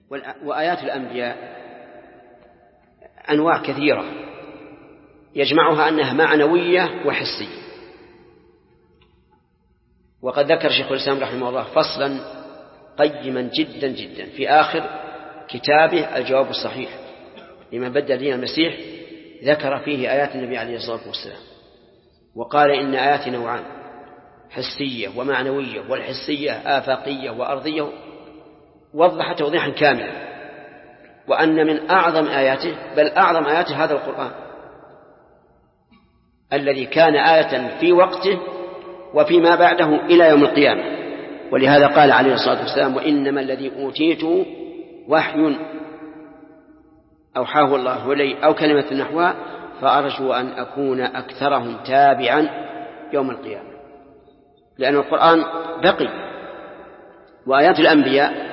وآيات الأنبياء أنواع كثيرة يجمعها أنها معنوية وحسية. وقد ذكر شيخ الإسلام رحمه الله فصلا قيما جدا جدا في آخر كتابه الجواب الصحيح لمن بدل دين المسيح، ذكر فيه آيات النبي عليه الصلاة والسلام وقال إن آيات نوعان، حسية ومعنوية، والحسية آفاقية وأرضية، وضح توضيحا كاملا، وأن من أعظم آياته بل أعظم آياته هذا القرآن الذي كان آية في وقته وفيما بعده إلى يوم القيامة. ولهذا قال عليه الصلاة والسلام وإنما الذي أوتيته وحي أوحاه الله إلي أو كلمة نحوها فأرجو أن أكون أكثرهم تابعا يوم القيامة، لأن القرآن بقي. وآيات الأنبياء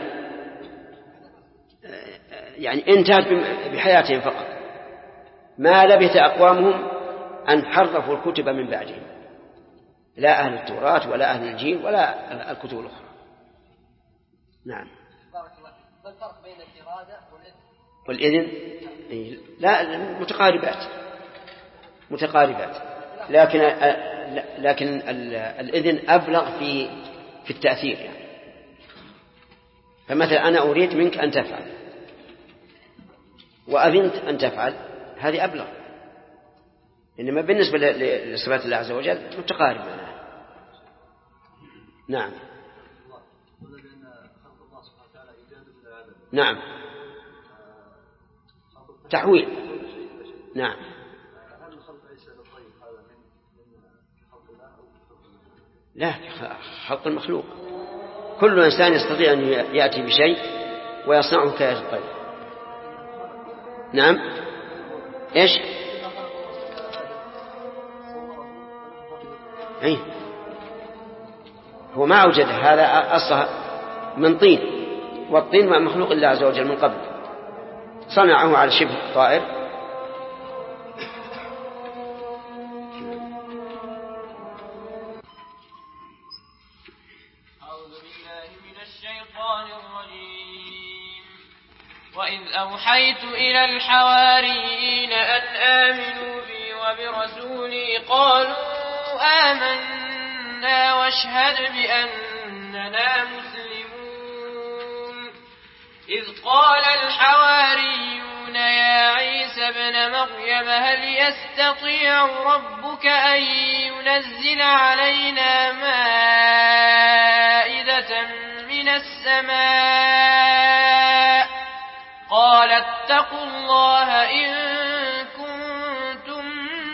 يعني انتهت بحياتهم فقط، ما لبث أقوامهم أن حرفوا الكتب من بعدهم، لا أهل التوراة ولا أهل الإنجيل ولا الكتب الأخرى. نعم. ما الفرق بين الإرادة والإذن؟ لا، متقاربات، لكن الإذن أبلغ في التأثير يعني. فمثلا أنا أريد منك أن تفعل وأذنت أن تفعل، هذه أبلغ. إنما بالنسبة لصفات الله عز وجل متقارب معنا. نعم. نعم. تحويل. نعم. لا، خلق المخلوق. كل إنسان يستطيع أن يأتي بشيء ويصنعه كآية الطير. نعم. إيش؟ أي هو ما أوجد هذا أصلا من طين، والطين ما مخلوق الله عز وجل من قبل، صنعه على شبه طائر. أعوذ بالله من الشيطان الرجيم. وإذ أوحيت إلى الحواريين أن آمنوا بي وبرسولي قالوا آمنا واشهد بأننا مسلمون. إذ قال الحواريون يا عيسى ابن مريم هل يستطيع ربك أن ينزل علينا مائدة من السماء؟ قال اتقوا الله إن كنتم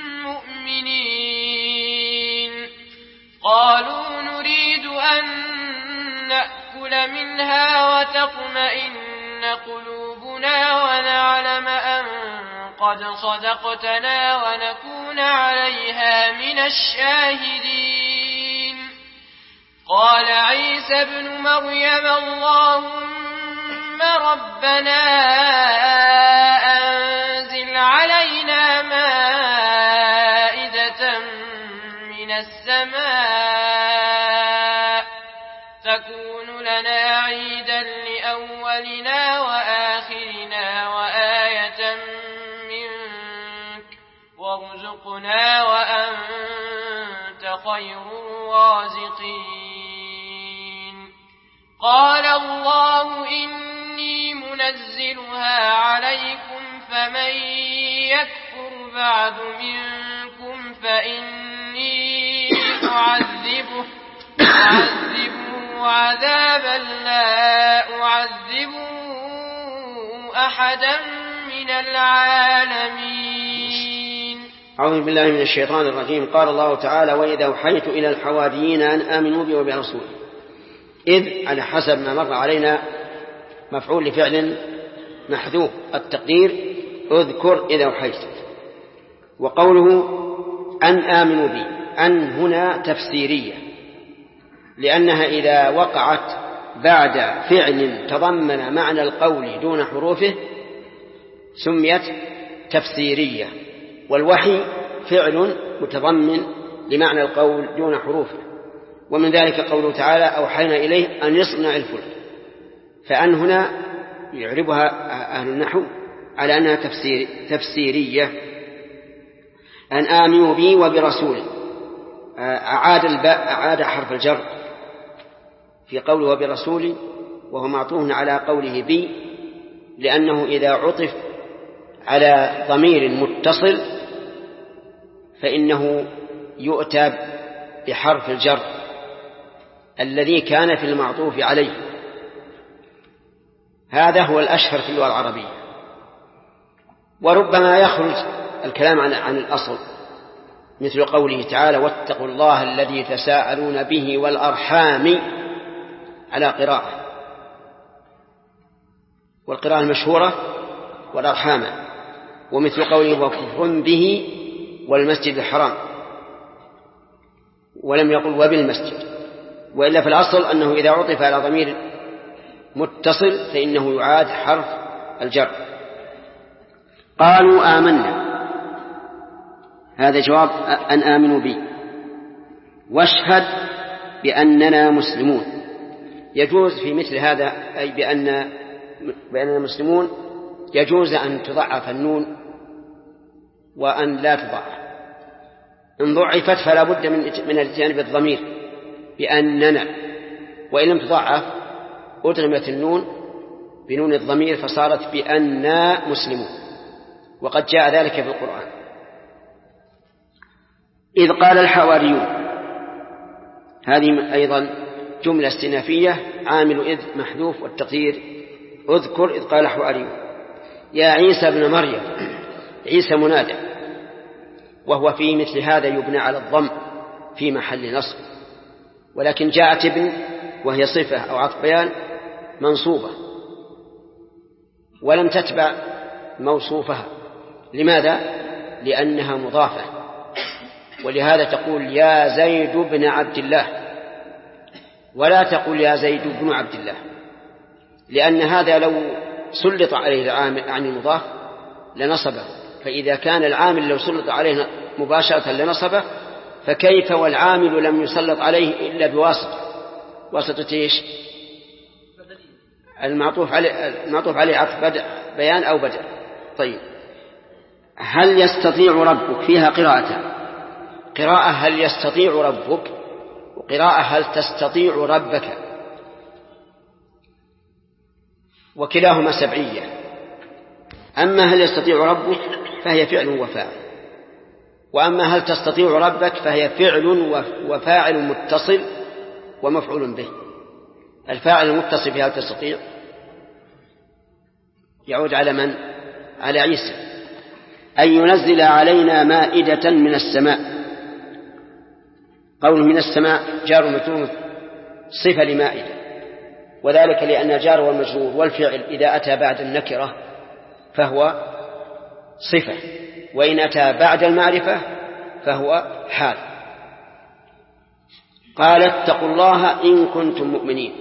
مؤمنين. قالوا نريد أن نأكل منها وتطمئن قلوبنا ونعلم أن قد صدقتنا ونكون عليها من الشاهدين. قال عيسى ابن مريم اللهم ربنا أنزل علينا مائدة من السماء تكون لنا عيدا لأولنا وآخرنا وآية منك وارزقنا وأنت خير الرازقين. قال الله إني منزلها عليكم فمن يكفر بعد منكم فإني أعذبه عذابا لا أعذبه أحدا من العالمين. أعوذ بالله من الشيطان الرجيم. قال الله تعالى وإذا أوحيت إلى الحواريين أن آمنوا بي وبرسولي. إذ على حسب ما مر علينا مفعول لفعل محذوف التقدير اذكر إذا أوحيت. وقوله أن آمنوا بي أن هنا تفسيرية، لأنها إذا وقعت بعد فعل تضمن معنى القول دون حروفه سميت تفسيرية، والوحي فعل متضمن لمعنى القول دون حروفه. ومن ذلك قوله تعالى أوحينا إليه أن يصنع الفلك، فأن هنا يعربها أهل النحو على أنها تفسيرية. أن آمنوا بي وبرسولي، أعاد حرف الجر في قوله وبرسولي، وهو معطوف على قوله بي، لأنه إذا عطف على ضمير متصل فإنه يؤتى بحرف الجر الذي كان في المعطوف عليه. هذا هو الأشهر في اللغة العربية. وربما يخرج الكلام عن الأصل، مثل قوله تعالى واتقوا الله الذي تساءلون به والأرحام على قراءة، والقراءة المشهورة والأرحام، ومثل قوله وكفر به والمسجد الحرام، ولم يقل وبالمسجد. وإلا في الأصل أنه إذا عطف على ضمير متصل فإنه يعاد حرف الجر. قالوا آمنا، هذا جواب أن آمنوا بي، واشهد بأننا مسلمون. يجوز في مثل هذا، أي بأننا مسلمون، يجوز أن تضعف النون وأن لا تضعف. إن ضعفت فلا بد من الاتيان بالضمير بأننا، وإن لم تضعف أدغمت النون بنون الضمير فصارت بأننا مسلمون، وقد جاء ذلك في القرآن. إذ قال الحواريون، هذه أيضا جملة استئنافية، عامل إذ محذوف، والتقدير اذكر إذ قال الحواريون يا عيسى ابن مريم. عيسى منادى، وهو في مثل هذا يبنى على الضم في محل نصب، ولكن جاءت ابن وهي صفة أو عطف بيان منصوبة ولم تتبع موصوفها. لماذا؟ لأنها مضافة، ولهذا تقول يا زيد بن عبد الله، ولا تقول يا زيد بن عبد الله، لأن هذا لو سلط عليه العامل عن المضاف لنصبه، فإذا كان العامل لو سلط عليه مباشرة لنصبه، فكيف والعامل لم يسلط عليه إلا بواسطة إيش؟ المعطوف عليه عطف بيان أو بدل. طيب، هل يستطيع ربك؟ فيها قراءة هل يستطيع ربك، وقراءة هل تستطيع ربك، وكلاهما سبعية. أما هل يستطيع ربك فهي فعل وفاعل، وأما هل تستطيع ربك فهي فعل وفاعل متصل ومفعول به. الفاعل المتصل بهل تستطيع يعود على من؟ على عيسى، أن ينزل علينا مائدة من السماء. قول من السماء جار ومجرور صفة لمائدة، وذلك لأن الجار والمجرور والفعل إذا أتى بعد النكرة فهو صفة، وإن أتى بعد المعرفة فهو حال. قال اتقوا الله إن كنتم مؤمنين.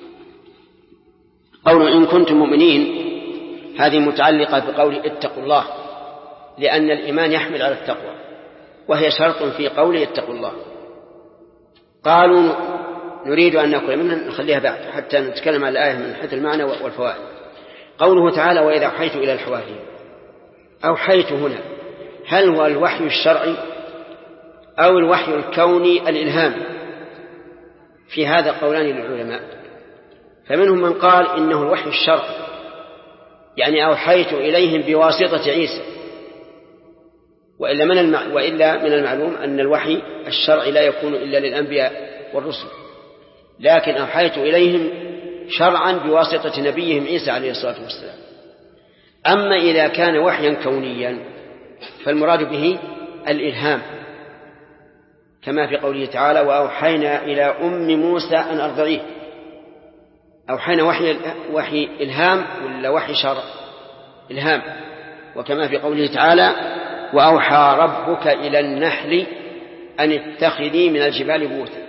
قول إن كنتم مؤمنين هذه متعلقة بقول اتقوا الله، لأن الإيمان يحمل على التقوى، وهي شرط في قوله اتقوا الله. قالوا نريد أن نأكل منها، نخليها بعد حتى نتكلم عن الآية من حيث المعنى والفوائد. قوله تعالى وإذا أوحيت إلى الحواريين، أوحيت هنا هل هو الوحي الشرعي أو الوحي الكوني الإلهامي؟ في هذا قولان للعلماء، فمنهم من قال إنه الوحي الشرعي، يعني أوحيت إليهم بواسطة عيسى، وإلا من المعلوم أن الوحي الشرعي لا يكون إلا للأنبياء والرسل، لكن أوحيت إليهم شرعا بواسطة نبيهم عيسى عليه الصلاة والسلام. أما إذا كان وحيا كونيا فالمراد به الإلهام، كما في قوله تعالى وأوحينا إلى أم موسى أن أرضعيه. أوحينا وحي إلهام ولا وحي شرع؟ إلهام. وكما في قوله تعالى وأوحى ربك إلى النحل أن اتخذي من الجبال بيوتا.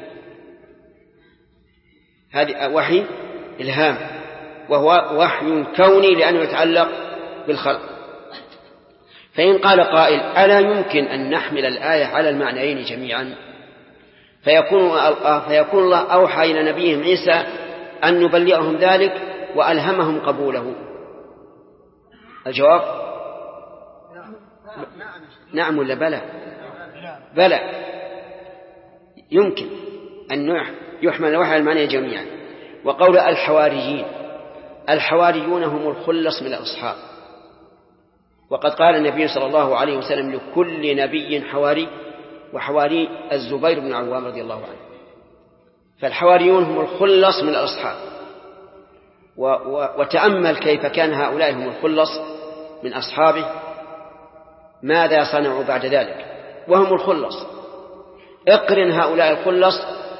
هذا وحي إلهام، وهو وحي كوني لأنه يتعلق بالخلق. فإن قال قائل ألا يمكن أن نحمل الآية على المعنيين جميعا، فيكون الله أوحى إلى نبيهم عيسى أن نبلغهم ذلك وألهمهم قبوله، الجواب نعم ولا بلى؟ بلى. يمكن أن يحمل الوحي على المعنى جميعا. وقول الحواريين، الحواريون هم الخلص من الأصحاب، وقد قال النبي صلى الله عليه وسلم لكل نبي حواري، وحواري الزبير بن عوام رضي الله عنه. فالحواريون هم الخلص من الأصحاب. وتأمل كيف كان هؤلاء هم الخلص من أصحابه، ماذا صنعوا بعد ذلك وهم الخلص. اقرن هؤلاء الخلص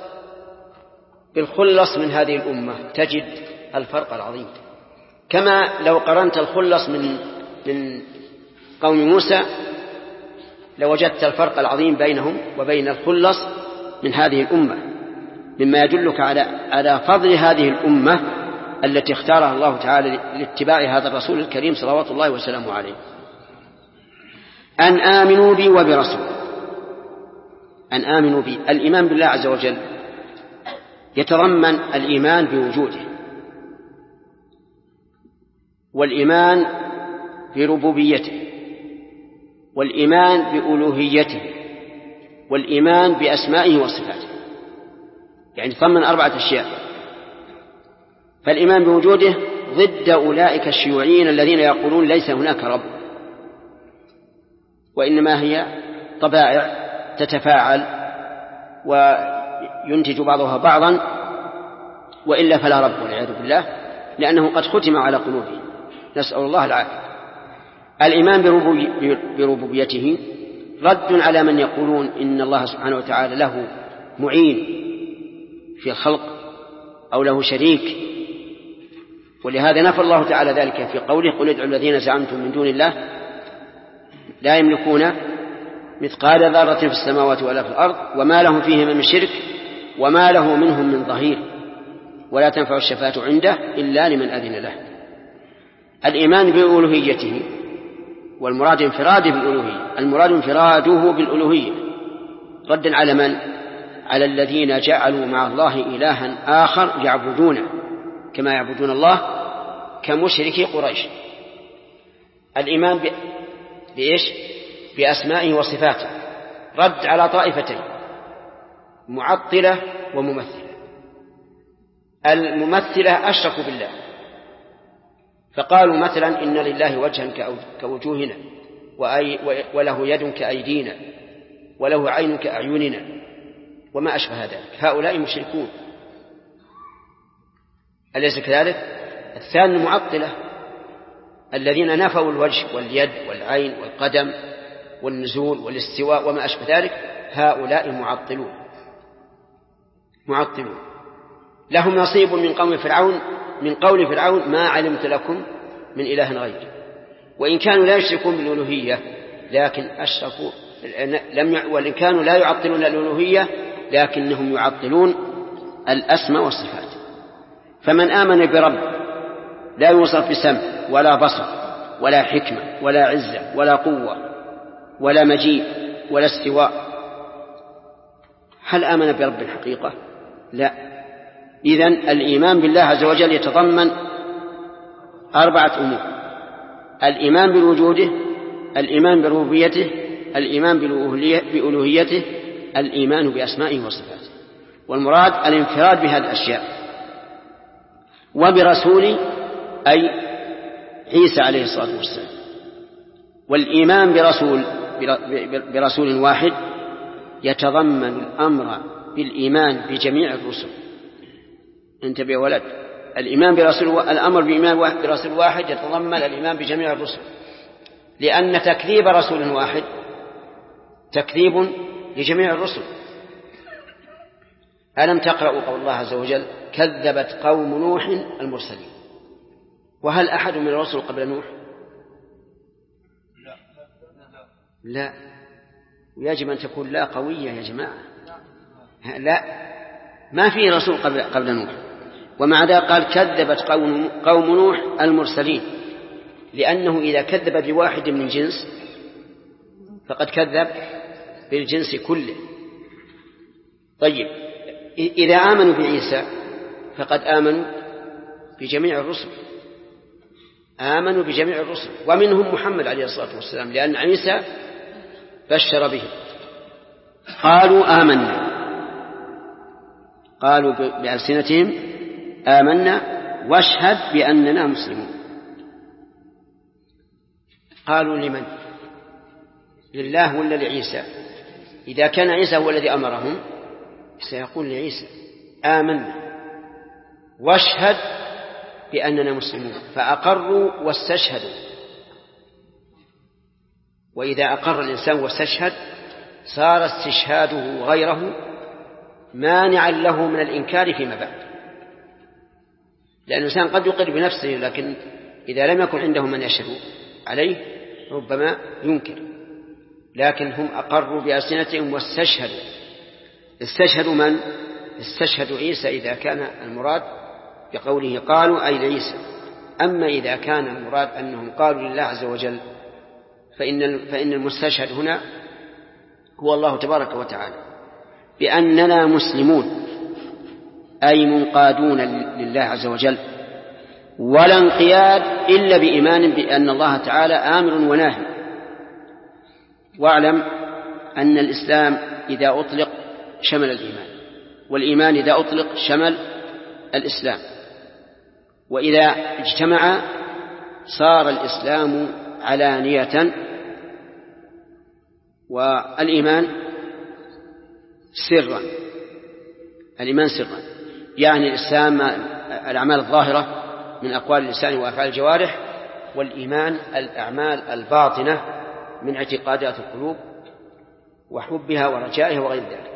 بالخلص من هذه الأمة تجد الفرق العظيم. كما لو قرنت الخلص من قوم موسى لوجدت الفرق العظيم بينهم وبين الخلص من هذه الأمة، مما يدلك على فضل هذه الأمة التي اختارها الله تعالى لاتباع هذا الرسول الكريم صلوات الله وسلامه عليه. أن آمنوا بي وبرسول. أن آمنوا بي، الإيمان بالله عز وجل يتضمن الإيمان بوجوده، والإيمان بربوبيته، والإيمان بألوهيته، والإيمان بأسمائه وصفاته، يعني يتضمن 4 أشياء. فالإيمان بوجوده ضد أولئك الشيوعيين الذين يقولون ليس هناك رب، وإنما هي طبائع تتفاعل وينتج بعضها بعضا، وإلا فلا رب والعياذ بالله، لأنه قد ختم على قلوبهم، نسأل الله العافية. الإيمان بربوبيته رد على من يقولون إن الله سبحانه وتعالى له معين في الخلق أو له شريك، ولهذا نفى الله تعالى ذلك في قوله قل ادعوا الذين زعمتم من دون الله لا يملكون مثقال ذرة في السماوات ولا في الأرض وما لهم فيهما من شرك وما له منهم من ظهير ولا تنفع الشفاعة عنده إلا لمن أذن له. الإيمان بألوهيته، والمراد انفراده بالألوهية، المراد انفراده بالألوهية ردا على من؟ على الذين جعلوا مع الله إلها آخر يعبدونه كما يعبدون الله كمشركي قريش. الإيمان بإيش؟ بأسمائه وصفاته رد على طائفتين، معطلة وممثلة. الممثلة أشركوا بالله، فقالوا مثلا إن لله وجها كوجوهنا وله يد كأيدينا وله عين كأعيننا وما أشبه ذلك. هؤلاء مشركون، أليس كذلك؟ الثاني المعطلة الذين نفوا الوجه واليد والعين والقدم والنزول والاستواء وما أشبه ذلك، هؤلاء معطلون لهم نصيب من قول فرعون ما علمت لكم من إله غيري. وإن كانوا لا يشركون بالألوهية لكن أشركوا، وإن كانوا لا يعطلون الألوهية لكنهم يعطلون الأسماء والصفات. فمن آمن برب لا يوصف بسمع ولا بصر ولا حكمة ولا عزة ولا قوة ولا مجيء ولا استواء، هل آمن برب الحقيقة؟ لا. إذن الإيمان بالله عز وجل يتضمن 4 أمور: الإيمان بوجوده، الإيمان بربوبيته، الإيمان بألوهيته، الإيمان بأسمائه وصفاته. والمراد الانفراد بهذه الأشياء. وبرسول أي عيسى عليه الصلاة والسلام. والإيمان برسول واحد يتضمن الأمر بالإيمان بجميع الرسل. انتبه يا ولد، الأمر بالإيمان برسول واحد يتضمن الإيمان بجميع الرسل، لأن تكذيب رسول واحد تكذيب لجميع الرسل. ألم تقرأوا قول الله عز وجل كذبت قوم نوح المرسلين؟ وهل أحد من الرسل قبل نوح؟ لا. ويجب أن تكون لا قوية يا جماعة، لا، ما في رسول قبل نوح. ومع ذلك قال كذبت قوم نوح المرسلين، لأنه إذا كذب بواحد من جنس فقد كذب بالجنس كله. طيب، إذا آمنوا بعيسى فقد آمنوا بجميع الرسل، آمنوا بجميع الرسل ومنهم محمد عليه الصلاة والسلام، لأن عيسى بشر به. قالوا آمنا، قالوا بألسنتهم آمنا واشهد بأننا مسلمون. قالوا لمن؟ لله ولا لعيسى؟ إذا كان عيسى هو الذي أمرهم سيقول لعيسى آمنا واشهد بأننا مسلمون، فأقروا واستشهدوا. وإذا أقر الإنسان واستشهد صار استشهاده غيره مانعا له من الإنكار فيما بعد، لأن الإنسان قد يقر بنفسه لكن إذا لم يكن عنده من يشهد عليه ربما ينكر. لكن هم أقروا بألسنتهم واستشهدوا. استشهدوا من؟ استشهدوا عيسى إذا كان المراد بقوله قالوا أي لعيسى. أما إذا كان المراد أنهم قالوا لله عز وجل فإن المستشهد هنا هو الله تبارك وتعالى بأننا مسلمون، أي منقادون لله عز وجل، ولا انقياد إلا بإيمان بأن الله تعالى آمر وناهي. واعلم أن الإسلام إذا أطلق شمل الإيمان، والإيمان إذا أطلق شمل الإسلام، وإذا اجتمع صار الإسلام علانية والإيمان سرا. الإيمان سرا يعني الإسلام الأعمال الظاهرة من أقوال اللسان وأفعال الجوارح، والإيمان الأعمال الباطنة من اعتقادات القلوب وحبها ورجائها وغير ذلك.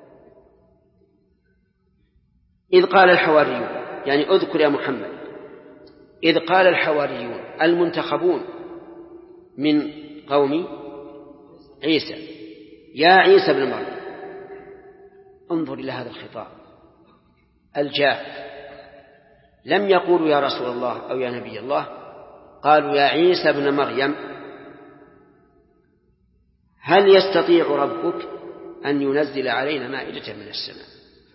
إذ قال الحواريون، يعني اذكر يا محمد، إذ قال الحواريون المنتخبون من قوم عيسى يا عيسى بن مريم. انظر إلى هذا الخطاب الجاف، لم يقولوا يا رسول الله أو يا نبي الله، قالوا يا عيسى بن مريم هل يستطيع ربك أن ينزل علينا مائدة من السماء؟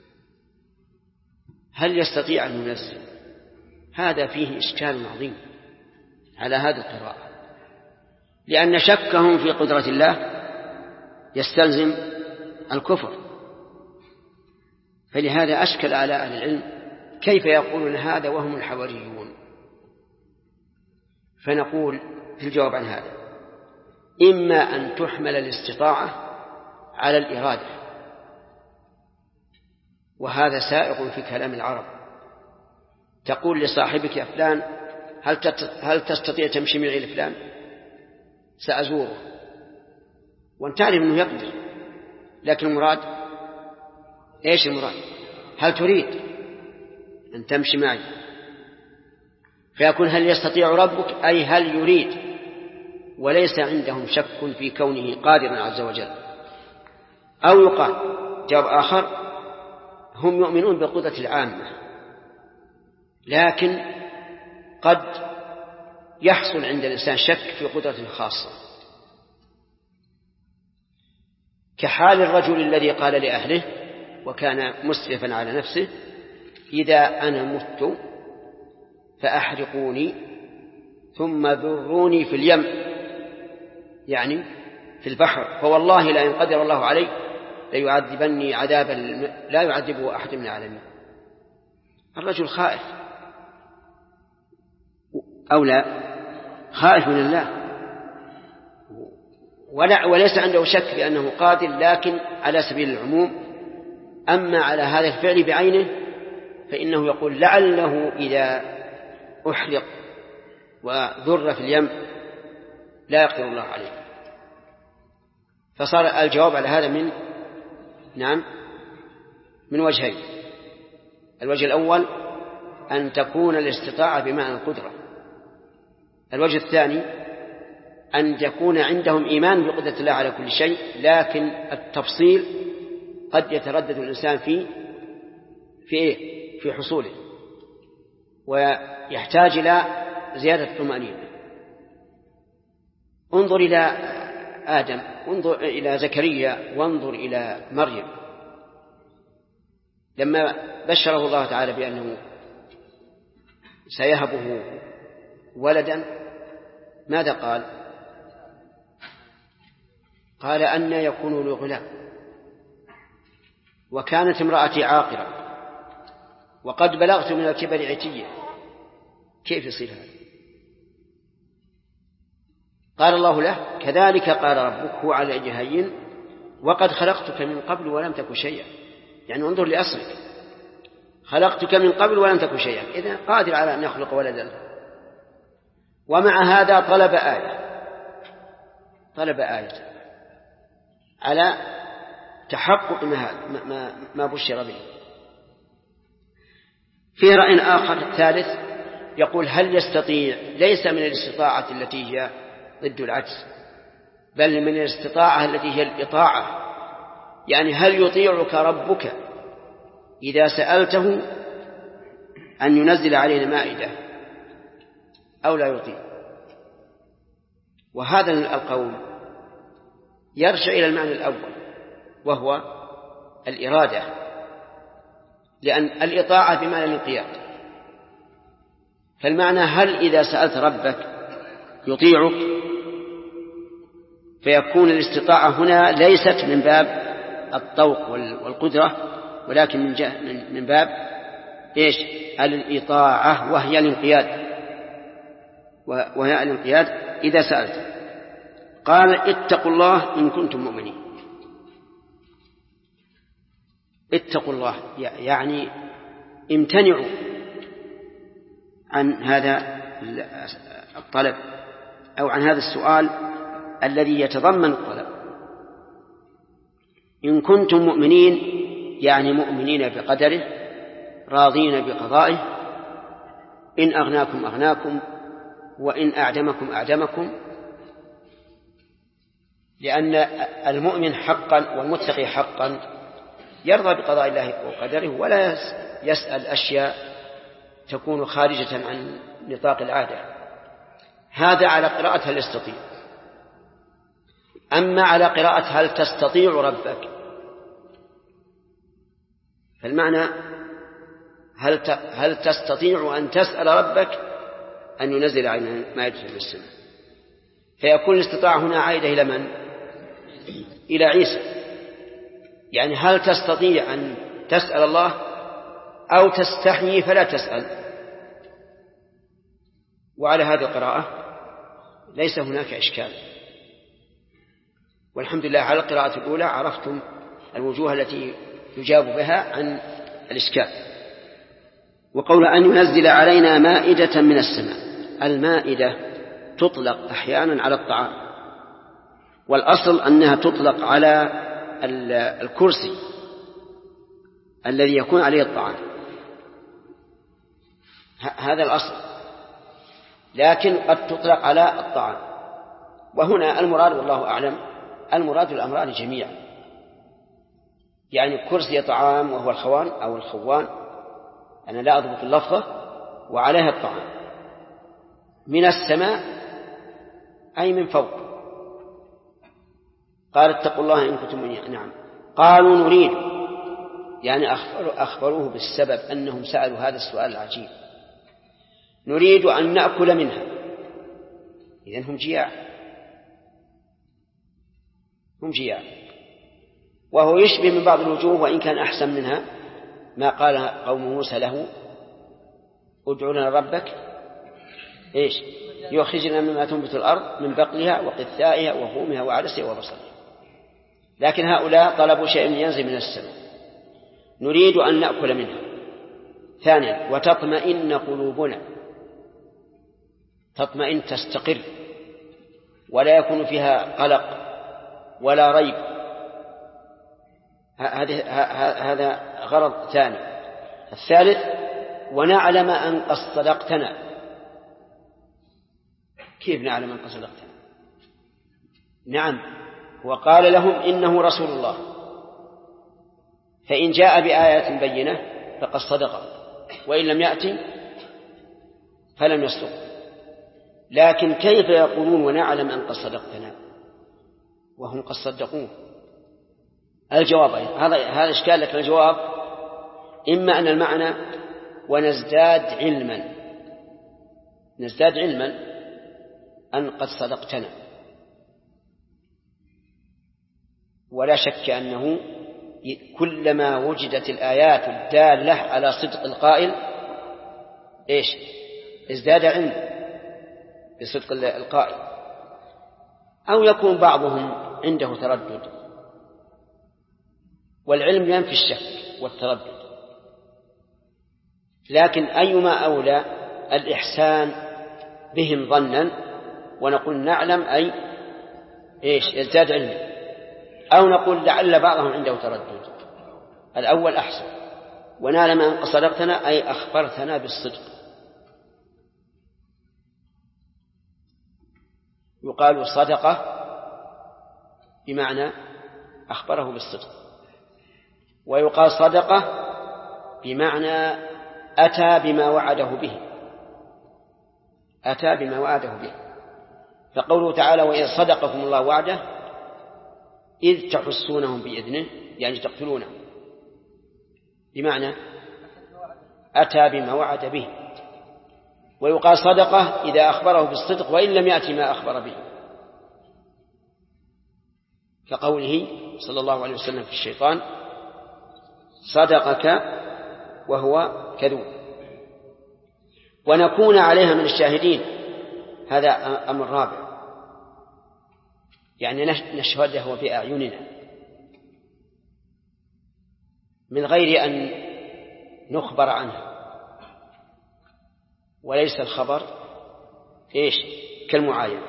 هل يستطيع أن ينزل؟ هذا فيه إشكال عظيم على هذه القراءة، لأن شكهم في قدرة الله يستلزم الكفر، فلهذا أشكل على أهل العلم كيف يقولون هذا وهم الحواريون. فنقول في الجواب عن هذا إما أن تحمل الاستطاعة على الإرادة، وهذا سائغ في كلام العرب. تقول لصاحبك يا فلان هل تستطيع تمشي معي لفلان؟ سأزوره، وانت تعرف أنه يقدر، لكن المراد إيش المراد؟ هل تريد أن تمشي معي؟ فيكون هل يستطيع ربك أي هل يريد، وليس عندهم شك في كونه قادرا عز وجل. أو يقال جواب آخر هم يؤمنون بالقدرة العامة، لكن قد يحصل عند الإنسان شك في قدرة خاصة، كحال الرجل الذي قال لأهله وكان مسرفا على نفسه إذا أنا مت فأحرقوني ثم ذروني في اليم، يعني في البحر، فوالله لئن قدر الله علي ليعذبني عذابا لا يعذبه أحد من العالمين. الرجل خائف أو لا خائف من الله، وليس عنده شك بأنه قادر، لكن على سبيل العموم. أما على هذا الفعل بعينه فإنه يقول لعله إذا أحرق وذر في اليم لا يقدر الله عليه. فصار الجواب على هذا من وجهين. الوجه الأول أن تكون الاستطاعة بمعنى القدرة. الوجه الثاني أن يكون عندهم إيمان بقدرة الله على كل شيء، لكن التفصيل قد يتردد الإنسان في حصوله، ويحتاج إلى زيادة الطمأنينة. انظر إلى آدم، انظر إلى زكريا، وانظر إلى مريم لما بشره الله تعالى بأنه سيهبه ولدا ماذا قال أن يكون له غلام وكانت امرأتي عاقرة وقد بلغت من الكبر عتيا، كيف يصير هذا؟ قال الله له كذلك قال ربك هو على الجهين وقد خلقتك من قبل ولم تك شيئا، يعني انظر لأصلك، خلقتك من قبل ولم تك شيئا، إذن قادر على أن يخلق ولدا. ومع هذا طلب آية على تحقق ما بشر به. في رأي آخر ثالث يقول هل يستطيع، ليس من الاستطاعة التي هي ضد العجز، بل من الاستطاعة التي هي الإطاعة، يعني هل يطيعك ربك إذا سألته أن ينزل علينا مائدة أو لا يطيع؟ وهذا القول يرجع إلى المعنى الأول وهو الإرادة، لأن الإطاعة بمعنى الانقياد. فالمعنى هل إذا سألت ربك يطيعك، فيكون الاستطاعة هنا ليست من باب الطوق والقدرة، ولكن من باب إيش؟ الإطاعة، وهي الانقياد إذا سألت. قال اتقوا الله إن كنتم مؤمنين. اتقوا الله يعني امتنعوا عن هذا الطلب أو عن هذا السؤال الذي يتضمن الطلب. إن كنتم مؤمنين يعني مؤمنين بقدره، راضين بقضائه، إن أغناكم أغناكم وإن أعدمكم أعدمكم، لأن المؤمن حقا والمتقي حقا يرضى بقضاء الله وقدره ولا يسأل أشياء تكون خارجة عن نطاق العادة. هذا على قراءة هل يستطيع. أما على قراءة هل تستطيع ربك، فالمعنى هل تستطيع أن تسأل ربك أن ينزل علينا مائدة من السماء، فيكون الاستطاعة هنا عائدة إلى من؟ إلى عيسى. يعني هل تستطيع أن تسأل الله أو تستحيي فلا تسأل؟ وعلى هذه القراءة ليس هناك إشكال، والحمد لله على القراءة الأولى عرفتم الوجوه التي يجاب بها عن الإشكال. وقول أن ينزل علينا مائدة من السماء، المائدة تطلق أحيانا على الطعام، والأصل أنها تطلق على الكرسي الذي يكون عليه الطعام، هذا الأصل، لكن قد تطلق على الطعام. وهنا المراد والله أعلم المراد الأمران جميعا، يعني كرسي طعام وهو الخوان أو الخوان، أنا لا أضبط اللفظة، وعليها الطعام من السماء أي من فوق. قال اتقوا الله إن كنتم مؤمنين. نعم. قالوا نريد، يعني أخبروه بالسبب أنهم سألوا هذا السؤال العجيب، نريد أن نأكل منها. إذن هم جياع، وهو يشبه من بعض الوجوه وإن كان أحسن منها ما قال قوم موسى له ادع لنا ربك إيش يخرجنا مما تنبت الأرض من بقلها وقثائها وفومها وعدسها وبصلها. لكن هؤلاء طلبوا شيء ينزل من السماء. نريد أن نأكل منها. ثانيا وتطمئن قلوبنا، تطمئن تستقر ولا يكون فيها قلق ولا ريب، هذا غرض ثاني. الثالث ونعلم أن قد صدقتنا. كيف نعلم أن قد صدقتنا؟ نعم، وقال لهم إنه رسول الله، فإن جاء بآية بينة فقد صدق، وإن لم يأتي فلم يصدق. لكن كيف يقولون ونعلم أن قد صدقتنا وهم قد صدقوه؟ الجواب هذا إشكال، لكن الجواب إما أن المعنى ونزداد علما، نزداد علما أن قد صدقتنا. ولا شك أنه كلما وجدت الآيات الدالة على صدق القائل ازداد علم بصدق القائل. أو يكون بعضهم عنده تردد، والعلم ينفي الشك والتردد، لكن أيما أولى الإحسان بهم ظنا ونقول نعلم أي ازداد علم، أو نقول لعل بعضهم عنده تردد. الأول أحسن، ونعلم أن صدقتنا أي أخبرتنا بالصدق. يقال صدقة بمعنى أخبره بالصدق، ويقال صدقة بمعنى أتى بما وعده به، أتى بما وعده به. فقوله تعالى وإذ صدقكم الله وعده إذ تحسونهم بإذنه، يعني تقتلونهم، بمعنى أتى بما وعد به. ويقال صدقة إذا أخبره بالصدق وإن لم يأتي ما أخبر به، كقوله صلى الله عليه وسلم في الشيطان صدقك وهو كذوب. ونكون عليها من الشاهدين، هذا أمر رابع، يعني نشهده بأعيننا من غير أن نخبر عنه. وليس الخبر كالمعاينة.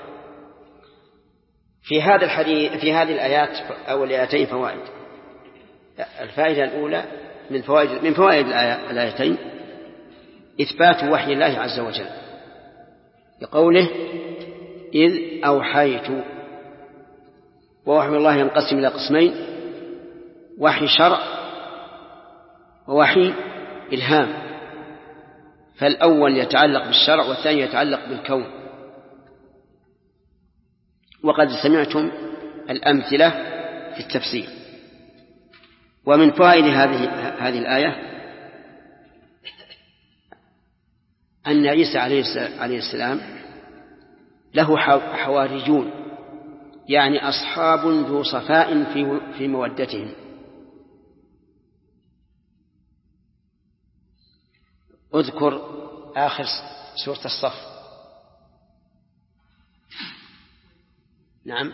في هذا الحديث، في هذه الآيات أو الآيتين فوائد. الفائدة الأولى من فوائد الآيتين إثبات وحي الله عز وجل بقوله إذ أوحيت. ووحي الله ينقسم إلى قسمين: وحي شرع ووحي إلهام. فالأول يتعلق بالشرع والثاني يتعلق بالكون. وقد سمعتم الأمثلة في التفسير. ومن فوائد هذه الآية أن عيسى عليه السلام له حواريون، يعني أصحاب ذو صفاء في مودتهم. اذكر آخر سورة الصف. نعم: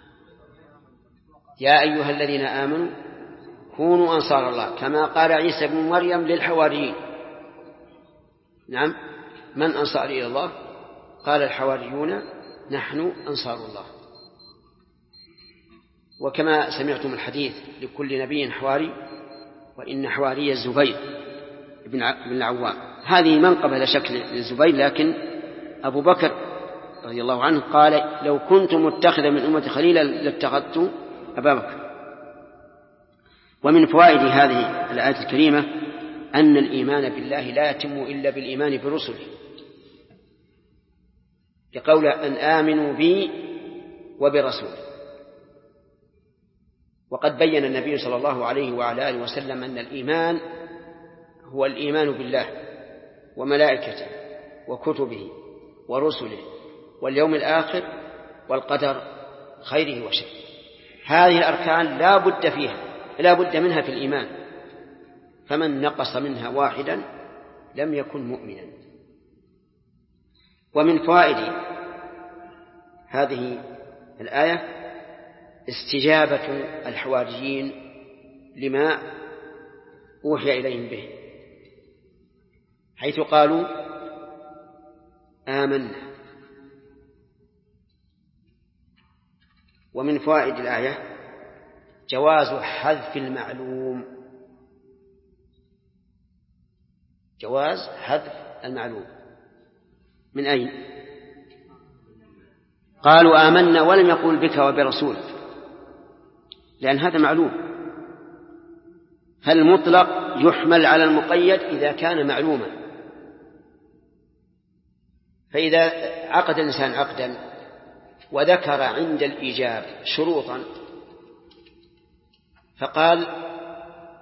يا أيها الذين آمنوا كونوا أنصار الله كما قال عيسى بن مريم للحواريين. نعم: من أنصار إلى الله؟ قال الحواريون نحن أنصار الله. وكما سمعتم الحديث لكل نبي حواري، وإن حواري الزبير بن العوام. هذه منقبة لا شك للزبير، لكن أبو بكر رضي الله عنه قال لو كنت متخذا من أمتي خليلا لاتخذت أبا بكر. ومن فوائد هذه الآية الكريمة أن الإيمان بالله لا يتم إلا بالإيمان برسله، لقول أن آمنوا بي وبرسوله. وقد بين النبي صلى الله عليه وعلى آله وسلم أن الإيمان هو الإيمان بالله وملائكته وكتبه ورسله واليوم الآخر والقدر خيره وشره. هذه الأركان لا بد منها في الإيمان، فمن نقص منها واحدا لم يكن مؤمنا. ومن فوائد هذه الآية استجابة الحواريين لما أوحي إليهم به، حيث قالوا آمنا. ومن فوائد الآية جواز حذف المعلوم، جواز حذف المعلوم. من أين؟ قالوا آمنا ولم يقول بك وبرسولك، لأن هذا معلوم. فالمطلق يحمل على المقيد إذا كان معلوما. فإذا عقد الإنسان عقدا وذكر عند الإيجاب شروطا، فقال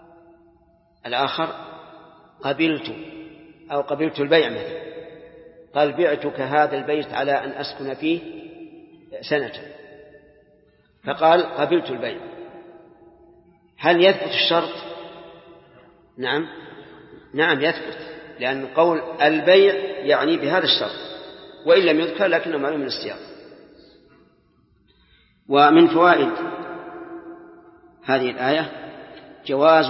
الآخر قبلت أو قبلت البيع مثلا، قال بعتك هذا البيت على أن أسكن فيه سنة، فقال قبلت البيع. هل يثبت الشرط؟ نعم يثبت، لأن قول البيع يعني بهذا الشرط، وإن لم يذكر لكنه معلوم من السياق. ومن فوائد هذه الآية جواز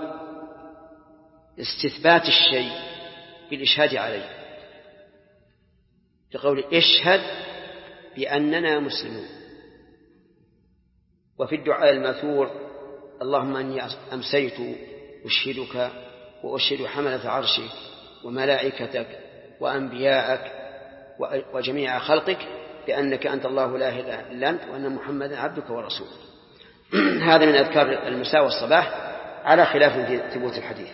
استثبات الشيء بالإشهاد عليه، بقول اشهد بأننا مسلمون. وفي الدعاء الماثور اللهم أني أمسيت أشهدك وأشهد حملة عرشك وملائكتك وأنبياءك وجميع خلقك بأنك أنت الله لا إله إلا أنت وأن محمدا عبدك ورسولك. هذا من أذكار المساء والصباح على خلاف في ثبوت الحديث.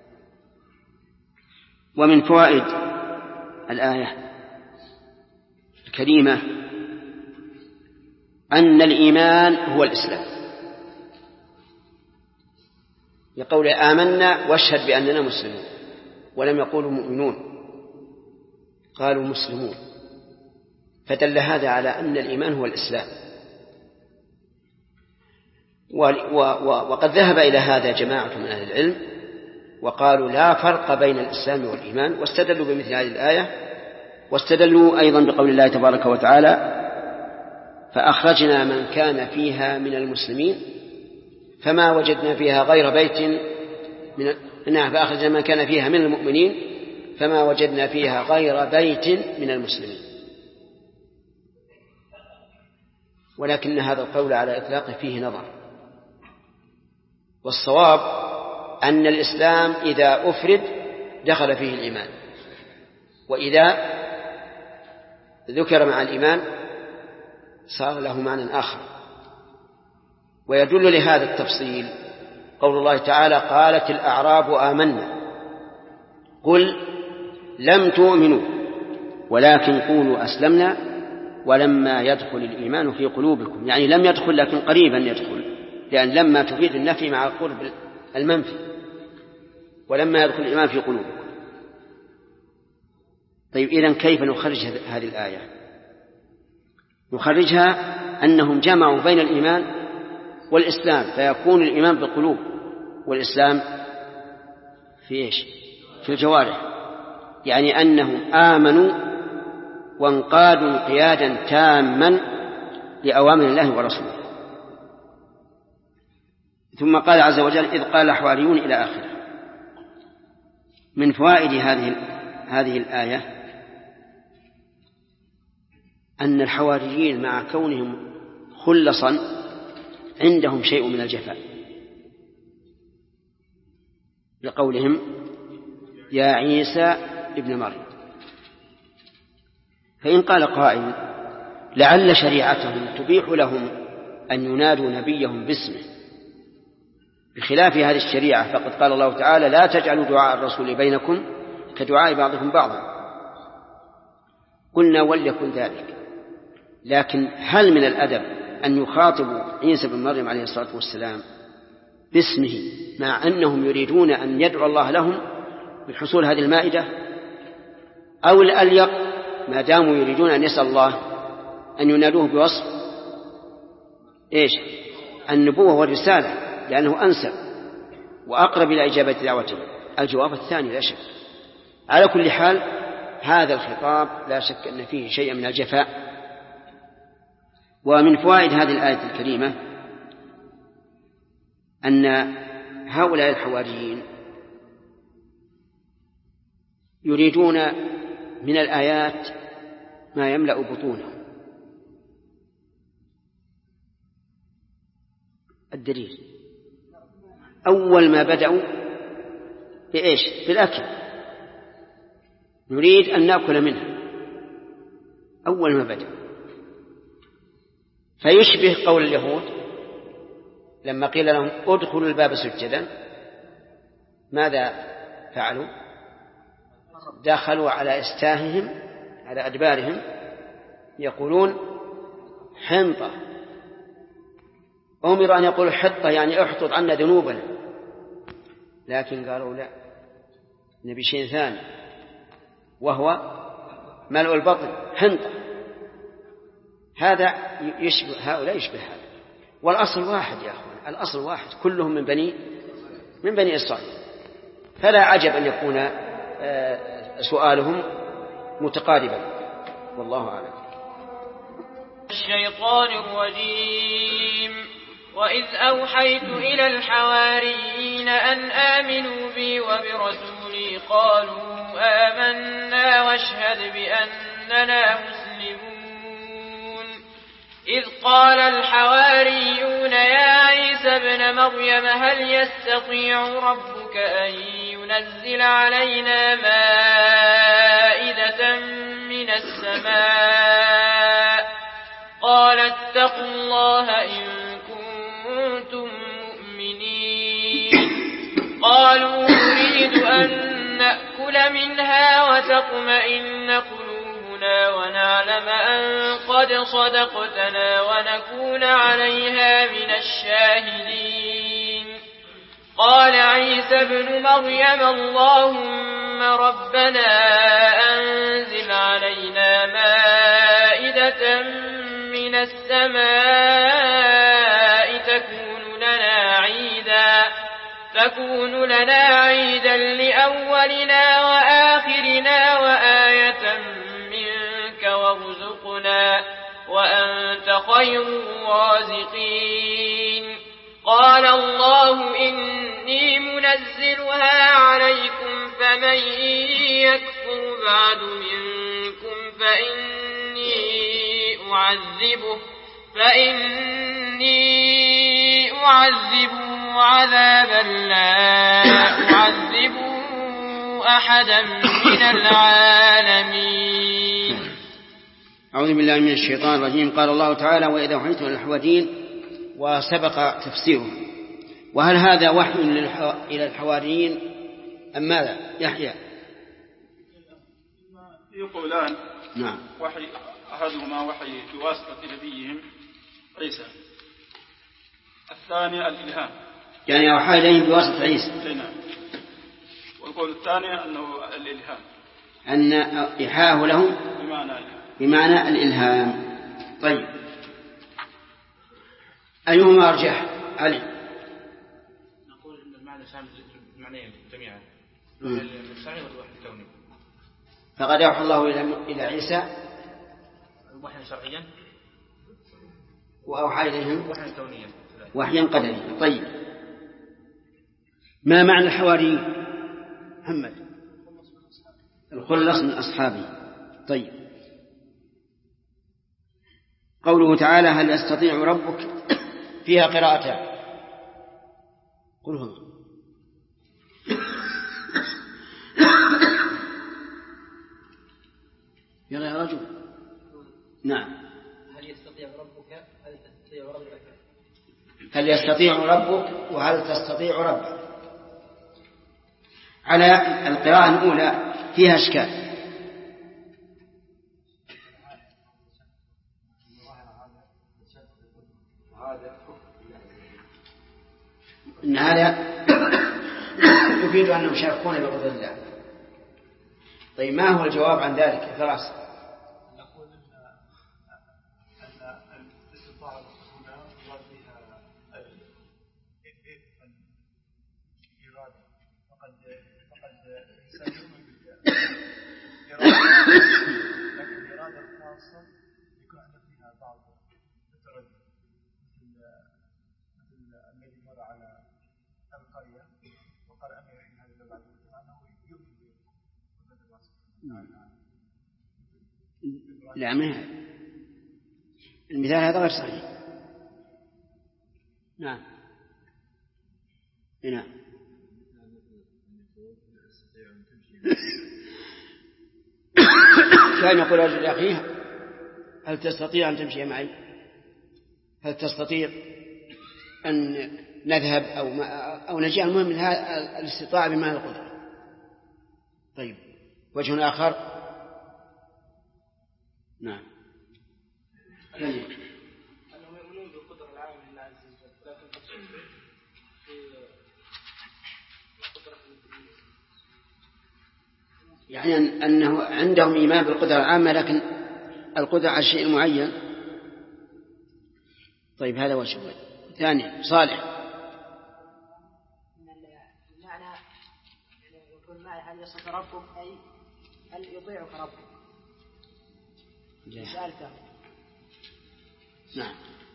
ومن فوائد الآية الكريمة أن الإيمان هو الإسلام، يقول آمنا واشهد بأننا مسلمون، ولم يقولوا مؤمنون، قالوا مسلمون، فدل هذا على أن الإيمان هو الإسلام. وقد ذهب إلى هذا جماعة من أهل العلم وقالوا لا فرق بين الإسلام والإيمان، واستدلوا بمثل هذه الآية، واستدلوا أيضا بقول الله تبارك وتعالى فأخرجنا من كان فيها من المسلمين فما وجدنا فيها غير بيت فأخرجنا من كان فيها من المؤمنين فما وجدنا فيها غير بيت من المسلمين. ولكن هذا القول على إطلاقه فيه نظر، والصواب أن الإسلام إذا أفرد دخل فيه الإيمان، وإذا ذكر مع الإيمان صار له معنى آخر. ويدل لهذا التفصيل قول الله تعالى قالت الأعراب آمنا قل لم تؤمنوا ولكن قولوا أسلمنا ولما يدخل الإيمان في قلوبكم، يعني لم يدخل لكن قريبا يدخل، لأن لما تفيد النفي مع القرب المنفي، ولما يدخل الإيمان في قلوبكم. طيب إذن كيف نخرج هذه الآية؟ نخرجها أنهم جمعوا بين الإيمان والإسلام، فيكون الإيمان بالقلوب والإسلام في إيش؟ في الجوارح، يعني أنهم آمنوا وانقادوا انقيادا تاما لأوامر الله ورسوله. ثم قال عز وجل إذ قال الحواريون إلى آخره. من فوائد هذه الآية أن الحواريين مع كونهم خلصا عندهم شيء من الجفاء، لقولهم يا عيسى ابن مريم. فإن قال قائل لعل شريعتهم تبيح لهم أن ينادوا نبيهم باسمه بخلاف هذه الشريعة، فقد قال الله تعالى لا تجعلوا دعاء الرسول بينكم كدعاء بعضكم بعضا. قلنا وليكن ذلك، لكن هل من الأدب أن يخاطبوا عيسى بن مريم عليه الصلاة والسلام باسمه مع أنهم يريدون أن يدعو الله لهم بالحصول هذه المائدة؟ أو الأليق ما داموا يريدون أن يسأل الله أن ينادوه بوصف إيش؟ النبوة والرسالة، لأنه أنسب وأقرب إلى إجابة دعوته. الجواب الثاني لا شك. على كل حال هذا الخطاب لا شك أن فيه شيء من الجفاء. ومن فوائد هذه الآية الكريمة أن هؤلاء الحواريين يريدون من الآيات ما يملأ بطونهم. الدليل أول ما بدأوا بإيش؟ بالأكل، نريد أن نأكل منها أول ما بدأوا، فيشبه قول اليهود لما قيل لهم ادخلوا الباب سجدا ماذا فعلوا؟ دخلوا على استاههم على أدبارهم يقولون حنطة. أمر أن يقولوا حطة يعني احطط عنا ذنوبنا، لكن قالوا لا، نبي شيء ثاني وهو ملء البطن حنطة. هذا يشبه هؤلاء، يشبه هذا، والأصل واحد يا أخوان، الأصل واحد، كلهم من بني إسرائيل، فلا عجب أن يكون سؤالهم متقاربا، والله أعلم. الشيطان الرجيم. وإذ أوحيت إلى الحواريين أن آمنوا بي وبرسولي قالوا آمنا واشهد بأننا مسلمون. إذ قال الحواريون يا عيسى ابن مريم هل يستطيع ربك أن ينزل علينا مائدة من السماء؟ قال اتقوا الله إن كنتم مؤمنين. قالوا نريد أن نأكل منها وتطمئن قلوبنا ونعلم أن قد صدقتنا ونكون عليها من الشاهدين. قال عيسى ابن مريم اللهم ربنا أنزل علينا مائدة من السماء تكون لنا عيدا لأولنا وآخرنا وآية منك وارزقنا وأنت خير الرازقين. قال الله إني منزلها عليكم فمن يكفر بعد منكم فإني أعذبه عذابا لا أعذبه أحدا من العالمين. أعوذ بالله من الشيطان الرجيم. قال الله تعالى وإذا أوحيت إلى الحواريين، وسبق تفسيره. وهل هذا وحي إلى الحواريين أم ماذا؟ يحيى يقولان نعم. وحي أحدهما وحي بواسطة نبيهم عيسى، الثاني الإلهام، يعني أوحى إليهم بواسطة عيسى. نعم. والقول الثاني أنه الإلهام، أن إيحاءه لهم بمعنى الإلهام. طيب، أيهما أرجح؟ علي. نقول إن المعنى شامل المعنيين جميعا، الشرعي والوحي الكوني. فقد أوحى الله إلى عيسى وحيا شرعيا، وأوحى إليهم وحيا كونيا، وحيا قدريا. طيب، ما معنى الحواري محمد؟ الخلص من أصحابه. طيب، قوله تعالى هل يستطيع ربك فيها قراءتان، قل هنا. يلا يا رجل. نعم. هل يستطيع ربك هل يستطيع ربك وهل تستطيع ربك. على القراءة الأولى فيها إشكال. إن هذا يفيد أنهم يشاركون بقدر الله. طيب، ما هو الجواب عن ذلك يا فراس؟ نقول أن الاستطاعة هنا مراد بها الإرادة، فقد الإنسان يؤمن بالإرادة، لكن الإرادة الخاصة يكون عند فيها بعض التردد، مثل الذي مر على القرية وقال أن يحيي هذا بعد أنه يؤمن لا، منها المثال هذا غير صحيح. نعم. نعم. كان يقول رجل لأخيه هل تستطيع أن تمشي معي؟ هل تستطيع أن نذهب أو نجي؟ المهم من الاستطاعة بمعنى القدرة. طيب، وجه آخر. نعم. أنهم يؤمنون بالقدرة العامة لله عز وجل، لكن قد شبه في القدرة يعني أنه عندهم إيمان بالقدرة العامة لكن القدرة على شيء معين. طيب هذا وجه. ثاني صالح. المعنى يكون معي هل يصف ربك أي هل يطيعك ربك؟ سألته. نعم.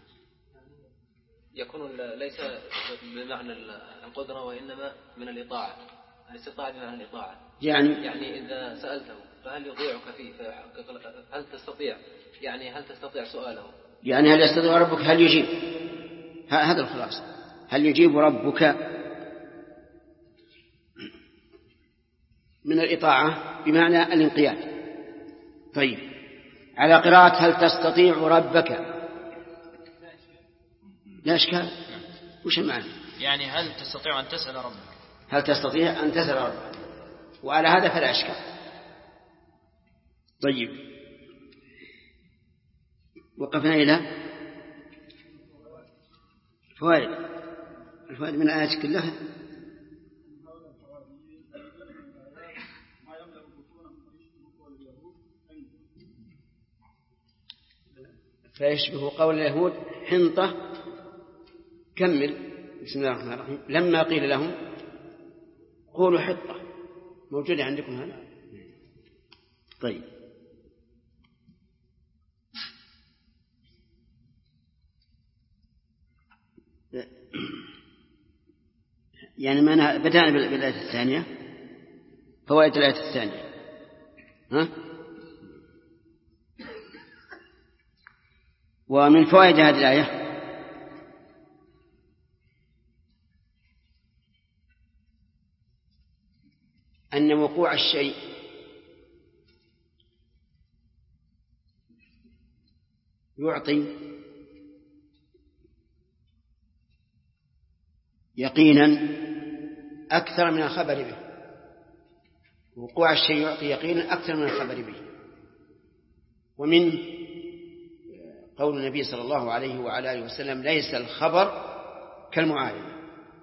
يكون ليس بمعنى القدرة وإنما من الإطاعة، الاستطاعة بمعنى الإطاعة. يعني إذا سألته فهل يطيعك فيه، هل تستطيع، يعني هل تستطيع سؤاله، يعني هل يستطيع ربك، هل يجيب، هذا الخلاص، هل يجيب ربك من الإطاعة بمعنى الانقياد. طيب على قراءة هل تستطيع ربك لا إشكال. وش المعنى؟ يعني هل تستطيع أن تسأل ربك، هل تستطيع أن تسأل ربك، وعلى هذا فلا إشكال. طيب وقفنا إلى فوائد. الفوائد من الآيات كلها فيشبه قول اليهود حنطة. كمل. بسم الله الرحمن الرحيم. لما قيل لهم قولوا حطة. موجودة عندكم هذا؟ طيب يعني ما بدأنا بالآية الثانية. فوائد الآية الثانية ومن فوائد هذه الآية أن وقوع الشيء يعطي يقينا أكثر من الخبر به. وقوع الشيء يعطي يقينا أكثر من الخبر به. ومن قول النبي صلى الله عليه وعلى آله وسلم ليس الخبر كالمعاينة.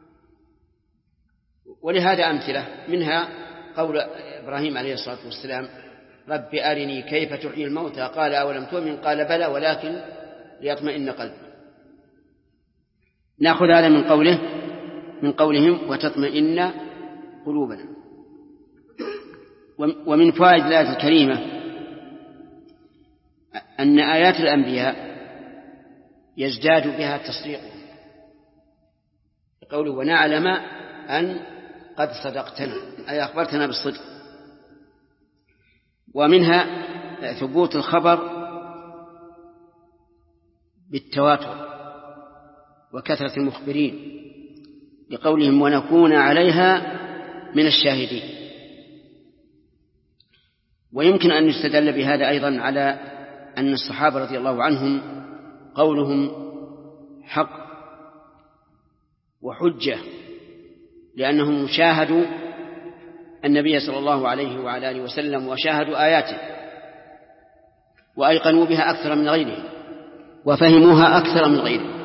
ولهذا أمثلة منها قول إبراهيم عليه الصلاة والسلام رب أرني كيف تحيي الموتى قال أولم تؤمن قال بلى ولكن ليطمئن قلبي. نأخذ هذا من قولهم وتطمئن قلوبنا. ومن فوائد الآية الكريمة أن آيات الأنبياء يزداد بها تصديقهم قوله ونعلم أن قد صدقتنا أي أخبرتنا بالصدق. ومنها ثبوت الخبر بالتواتر وكثرة المخبرين لقولهم ونكون عليها من الشاهدين. ويمكن أن يستدل بهذا أيضا على أن الصحابة رضي الله عنهم قولهم حق وحجة لأنهم شاهدوا النبي صلى الله عليه وعلى آله وسلم وشاهدوا آياته وأيقنوا بها أكثر من غيرهم وفهموها أكثر من غيرهم.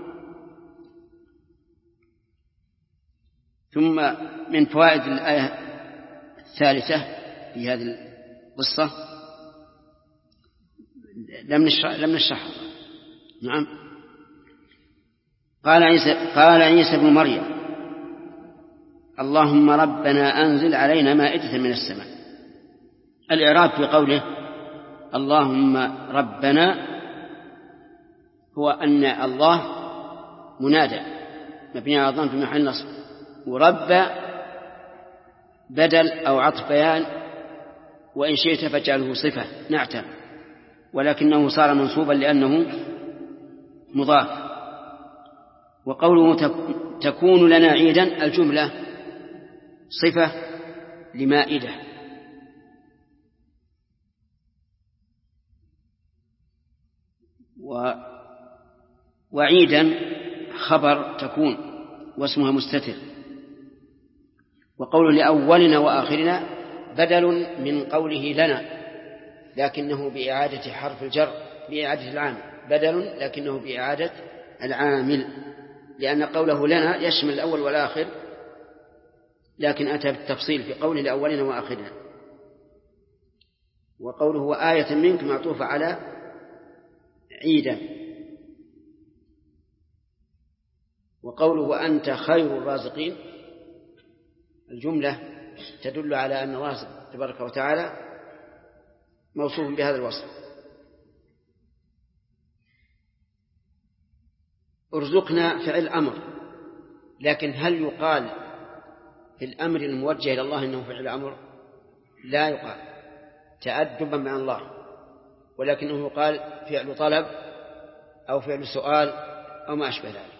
ثم من فوائد الآية الثالثة في هذه القصة لم نشرحها. نعم. قال عيسى بن مريم اللهم ربنا أنزل علينا مائدة من السماء. الإعراب في قوله اللهم ربنا هو أن الله منادى مبني على الضم في محل نصب، ورب بدل أو عطف بيان، وإن شئت فاجعله صفة نعتا، ولكنه صار منصوبا لأنه مضاف. وقوله تكون لنا عيدا الجملة صفة لمائدة. وعيدا خبر تكون واسمها مستتر. وقوله لأولنا وآخرنا بدل من قوله لنا لكنه بإعادة حرف الجر بإعادة العامل، بدل لكنه بإعادة العامل، لأن قوله لنا يشمل الأول والآخر، لكن أتى بالتفصيل في قوله لأولنا وآخرنا. وقوله وآية منك معطوفة على عيدا. وقوله وأنت خير الرازقين الجملة تدل على أن الله تبارك وتعالى موصوف بهذا الوصف. ارزقنا فعل أمر، لكن هل يقال في الأمر الموجه إلى الله إنه فعل أمر؟ لا يقال، تأدبا مع الله، ولكنه يقال فعل طلب أو فعل سؤال أو ما أشبه ذلك.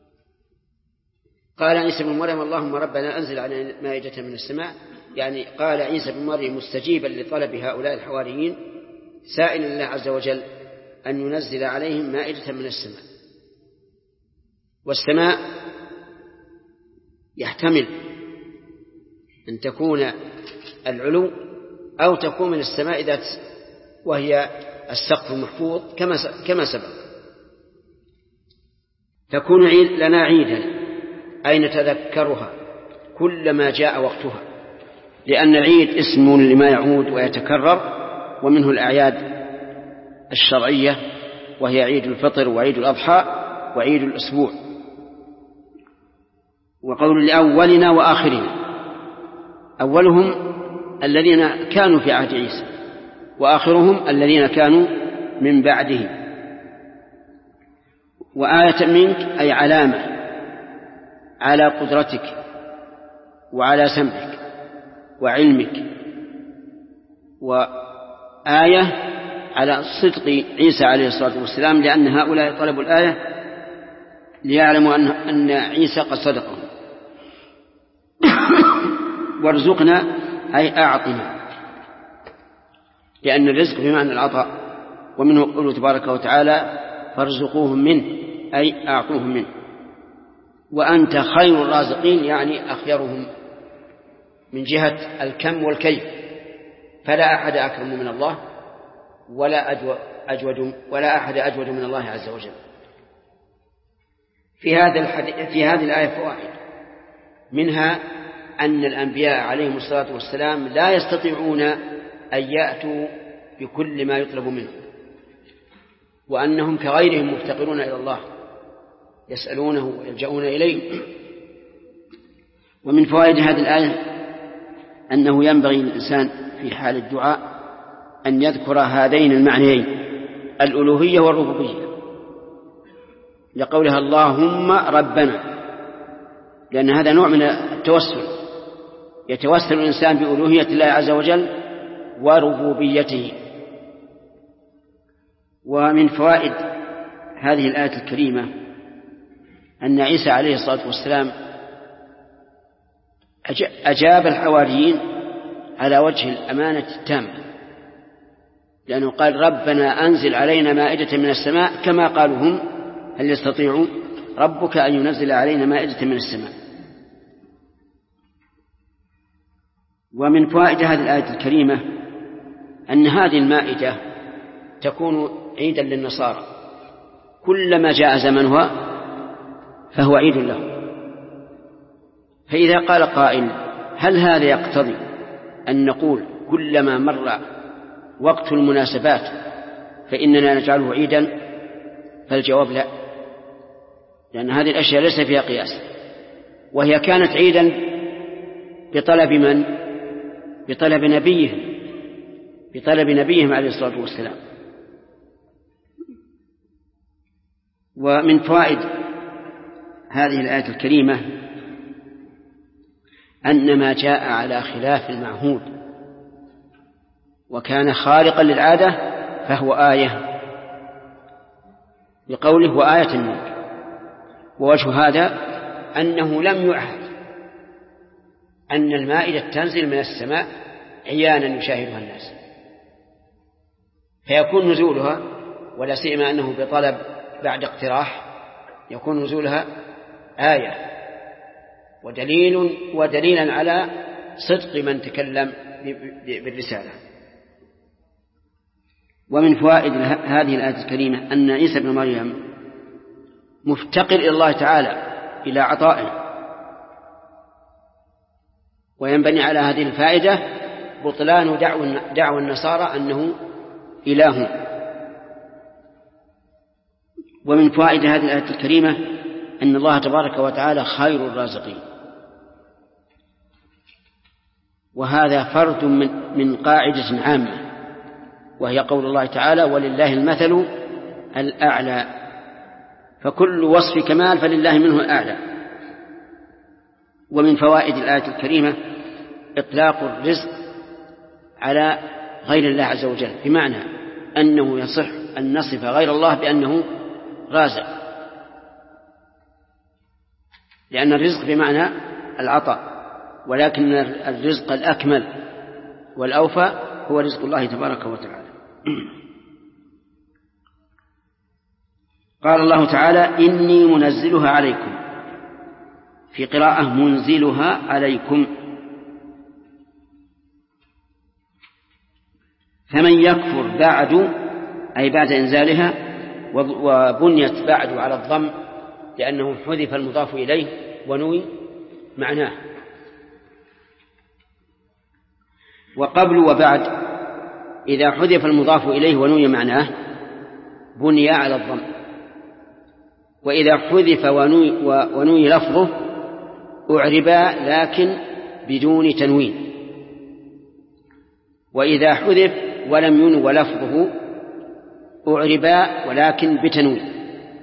قال عيسى بن مريم اللهم ربنا أنزل علينا مائدة من السماء، يعني قال عيسى بن مريم مستجيبا لطلب هؤلاء الحواريين سائلا الله عز وجل أن ينزل عليهم مائدة من السماء. والسماء يحتمل أن تكون العلو أو تكون من السماء ذات وهي السقف المحفوظ كما سبق. تكون لنا عيدا أي نتذكرها كلما جاء وقتها، لأن العيد اسم لما يعود ويتكرر، ومنه الأعياد الشرعية وهي عيد الفطر وعيد الأضحى وعيد الأسبوع. وقول لأولنا وآخرنا، أولهم الذين كانوا في عهد عيسى، وآخرهم الذين كانوا من بعده. وآية منك أي علامة على قدرتك وعلى سمعك وعلمك، وآية على صدق عيسى عليه الصلاة والسلام، لأن هؤلاء طلبوا الآية ليعلموا أن عيسى قد صدقهم. وارزقنا أي أعطنا، لأن الرزق بمعنى العطاء، ومنه قوله تبارك وتعالى فارزقوهم منه أي أعطوهم منه. وأنت خير الرازقين يعني أخيرهم من جهة الكم والكيف، فلا أحد أكرم من الله ولا أحد أجود من الله عز وجل. في هذه الآية فوائد، منها أن الأنبياء عليهم الصلاة والسلام لا يستطيعون أن يأتوا بكل ما يطلب منهم، وأنهم كغيرهم مفتقرون إلى الله يسألونه ويلجؤون إليه. ومن فوائد هذه الآية أنه ينبغي للإنسان في حال الدعاء أن يذكر هذين المعنيين الألوهية والربوبية، لقولها اللهم ربنا، لأن هذا نوع من التوسل، يتوسل الإنسان بألوهية الله عز وجل وربوبيته. ومن فوائد هذه الآية الكريمة أن عيسى عليه الصلاة والسلام أجاب الحواريين على وجه الأمانة التامة، لأنه قال ربنا أنزل علينا مائدة من السماء، كما قالوا هم هل يستطيع ربك أن ينزل علينا مائدة من السماء. ومن فوائد هذه الآية الكريمة أن هذه المائدة تكون عيدا للنصارى، كلما جاء زمنها فهو عيد له. فإذا قال قائل هل هذا يقتضي أن نقول كلما مر وقت المناسبات فإننا نجعله عيدا؟ فالجواب لا، لأن هذه الأشياء ليس فيها قياس، وهي كانت عيدا بطلب من؟ بطلب نبيهم عليه الصلاة والسلام. ومن فوائد هذه الآية الكريمة أن ما جاء على خلاف المعهود وكان خارقا للعادة فهو آية، لقوله وآية منك. ووجه هذا أنه لم يعهد أن المائدة تنزل من السماء عيانا يشاهدها الناس، فيكون نزولها، ولا سيما أنه بطلب بعد اقتراح، يكون نزولها آية ودليلا على صدق من تكلم بالرسالة. ومن فوائد هذه الآية الكريمة أن عيسى بن مريم مفتقر إلى الله تعالى إلى عطائه، وينبني على هذه الفائدة بطلان دعوى النصارى أنه إله. ومن فوائد هذه الآية الكريمة أن الله تبارك وتعالى خير الرازقين، وهذا فرد من قاعدة عامة، وهي قول الله تعالى ولله المثل الأعلى، فكل وصف كمال فلله منه الأعلى. ومن فوائد الآية الكريمة إطلاق الرزق على غير الله عز وجل، بمعنى أنه يصح أن نصف غير الله بأنه رازق، لأن الرزق بمعنى العطاء، ولكن الرزق الأكمل والأوفى هو رزق الله تبارك وتعالى. قال الله تعالى إني منزلها عليكم، في قراءة منزلها عليكم. فمن يكفر بعد أي بعد إنزالها، وبنيت بعد على الضم لأنه حذف المضاف إليه ونوي معناه، وقبل وبعد إذا حذف المضاف إليه ونوي معناه بني على الضم، وإذا حذف ونوي لفظه أعربا لكن بدون تنوين، وإذا حذف ولم ينو لفظه أعربا ولكن بتنوين.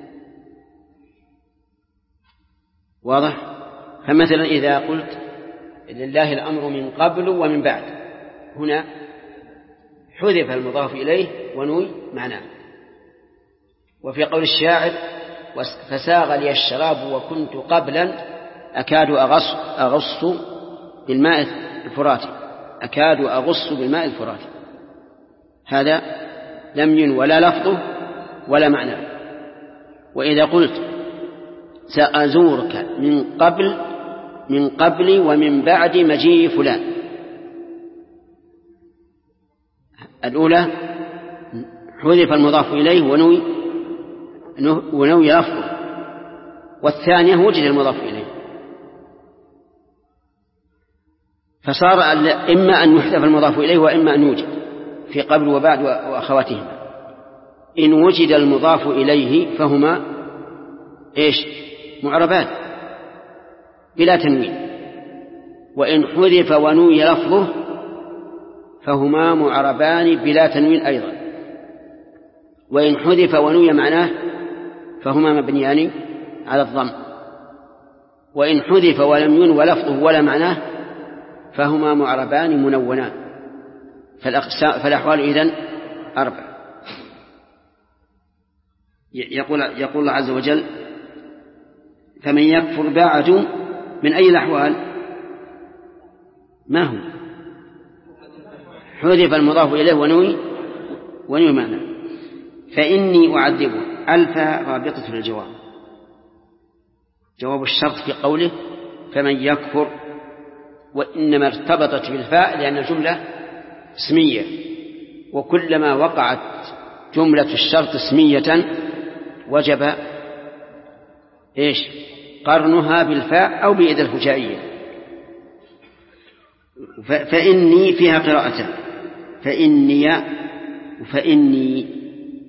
واضح؟ فمثلا إذا قلت لله الأمر من قبل ومن بعد، هنا حذف المضاف إليه ونوي معناه. وفي قول الشاعر فساغ لي الشراب وكنت قبلا أكاد أغص بالماء الفراتي، أكاد أغص بالماء الفراتي، هذا لم ين ولا لفظه ولا معنى. وإذا قلت سأزورك من قبل ومن بعد مجيء فلان، الأولى حذف المضاف إليه ونوي لفظه، والثانية وجد المضاف إليه، فصار إما أن يحذف المضاف إليه وإما أن يوجد في قبل وبعد وأخواتهما. إن وجد المضاف إليه فهما معربان بلا تنوين، وإن حذف ونوي لفظه فهما معربان بلا تنوين أيضا، وإن حذف ونوي معناه فهما مبنيان على الضم، وإن حذف ولم ينو لفظه ولا معناه فهما معربان منونان. فالأحوال إذن 4. يقول الله عز وجل فمن يكفر بعد من أي الأحوال؟ ما هو؟ حذف المضاف إليه ونوي معنى. فإني أعذبه ألف رابطة للجواب، جواب الشرط في قوله فمن يكفر، وإنما ارتبطت بالفاء لأن الجملة اسمية، وكلما وقعت جملة الشرط اسمية وجب قرنها بالفاء أو بإذا الفجائية. فإني فيها قراءتان، فإني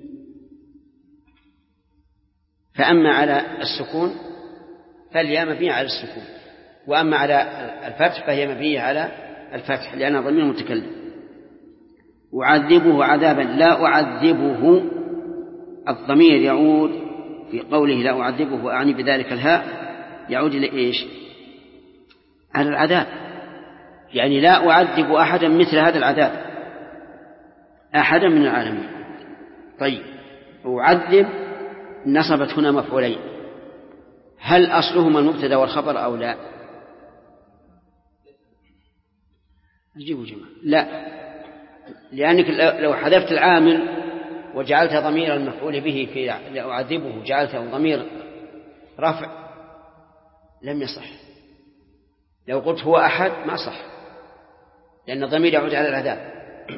فأما على السكون فالياء مبنية على السكون، وأما على الفتح فهي مبنية على الفتح لأنها ضمير متكلم. أعذبه عذابا، لا أعذبه الضمير يعود في قوله لا أعذبه وأعني بذلك الهاء يعود إلى على العذاب، يعني لا أعذب أحدا مثل هذا العذاب، أحدا من العالمين. طيب أعذب نصبت هنا مفعولين، هل أصلهما المبتدا والخبر أو لا؟ أجيبوا جماعة لا، لأنك لو حذفت العامل وجعلت ضمير المفعول به في لأعذبه جعلته ضمير رفع لم يصح. لو قلت هو أحد ما صح، لأن الضمير يعود على العذاب.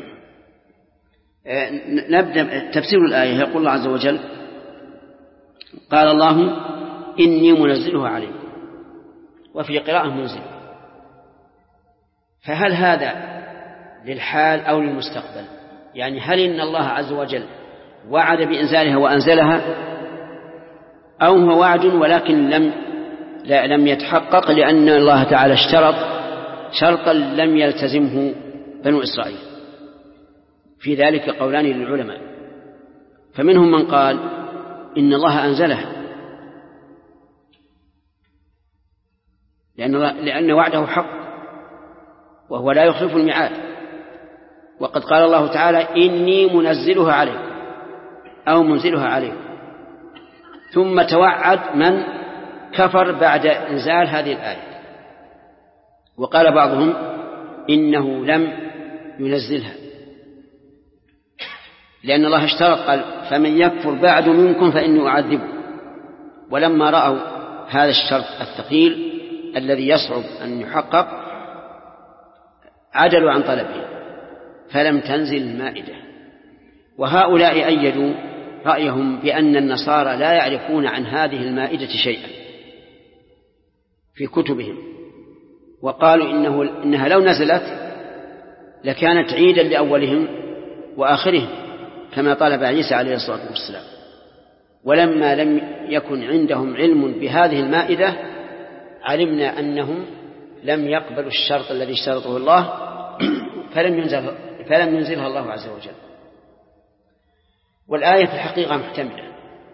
نبدأ تفسير الآية. يقول الله عز وجل قال الله إني منزلها عليكم، وفي قراءة منزل، فهل هذا للحال أو للمستقبل. يعني هل إن الله عز وجل وعد بإنزالها وأنزلها، أو هو وعد ولكن لم يتحقق لأن الله تعالى اشترط شرطا لم يلتزمه بنو إسرائيل. في ذلك قولان للعلماء، فمنهم من قال إن الله أنزلها لأن وعده حق وهو لا يخلف الميعاد، وقد قال الله تعالى إني منزلها عليكم أو منزلها عليكم، ثم توعد من كفر بعد إنزال هذه الآية. وقال بعضهم إنه لم ينزلها لأن الله اشترط قال فمن يكفر بعد منكم فإني أعذبه، ولما رأوا هذا الشرط الثقيل الذي يصعب أن يحقق عدلوا عن طلبه فلم تنزل المائدة. وهؤلاء أيدوا رأيهم بأن النصارى لا يعرفون عن هذه المائدة شيئا في كتبهم، وقالوا إنها لو نزلت لكانت عيدا لأولهم وآخرهم كما طلب عيسى عليه الصلاة والسلام. ولما لم يكن عندهم علم بهذه المائدة علمنا أنهم لم يقبلوا الشرط الذي اشترطه الله فلم ينزلها الله عز وجل. والآية في الحقيقة محتملة،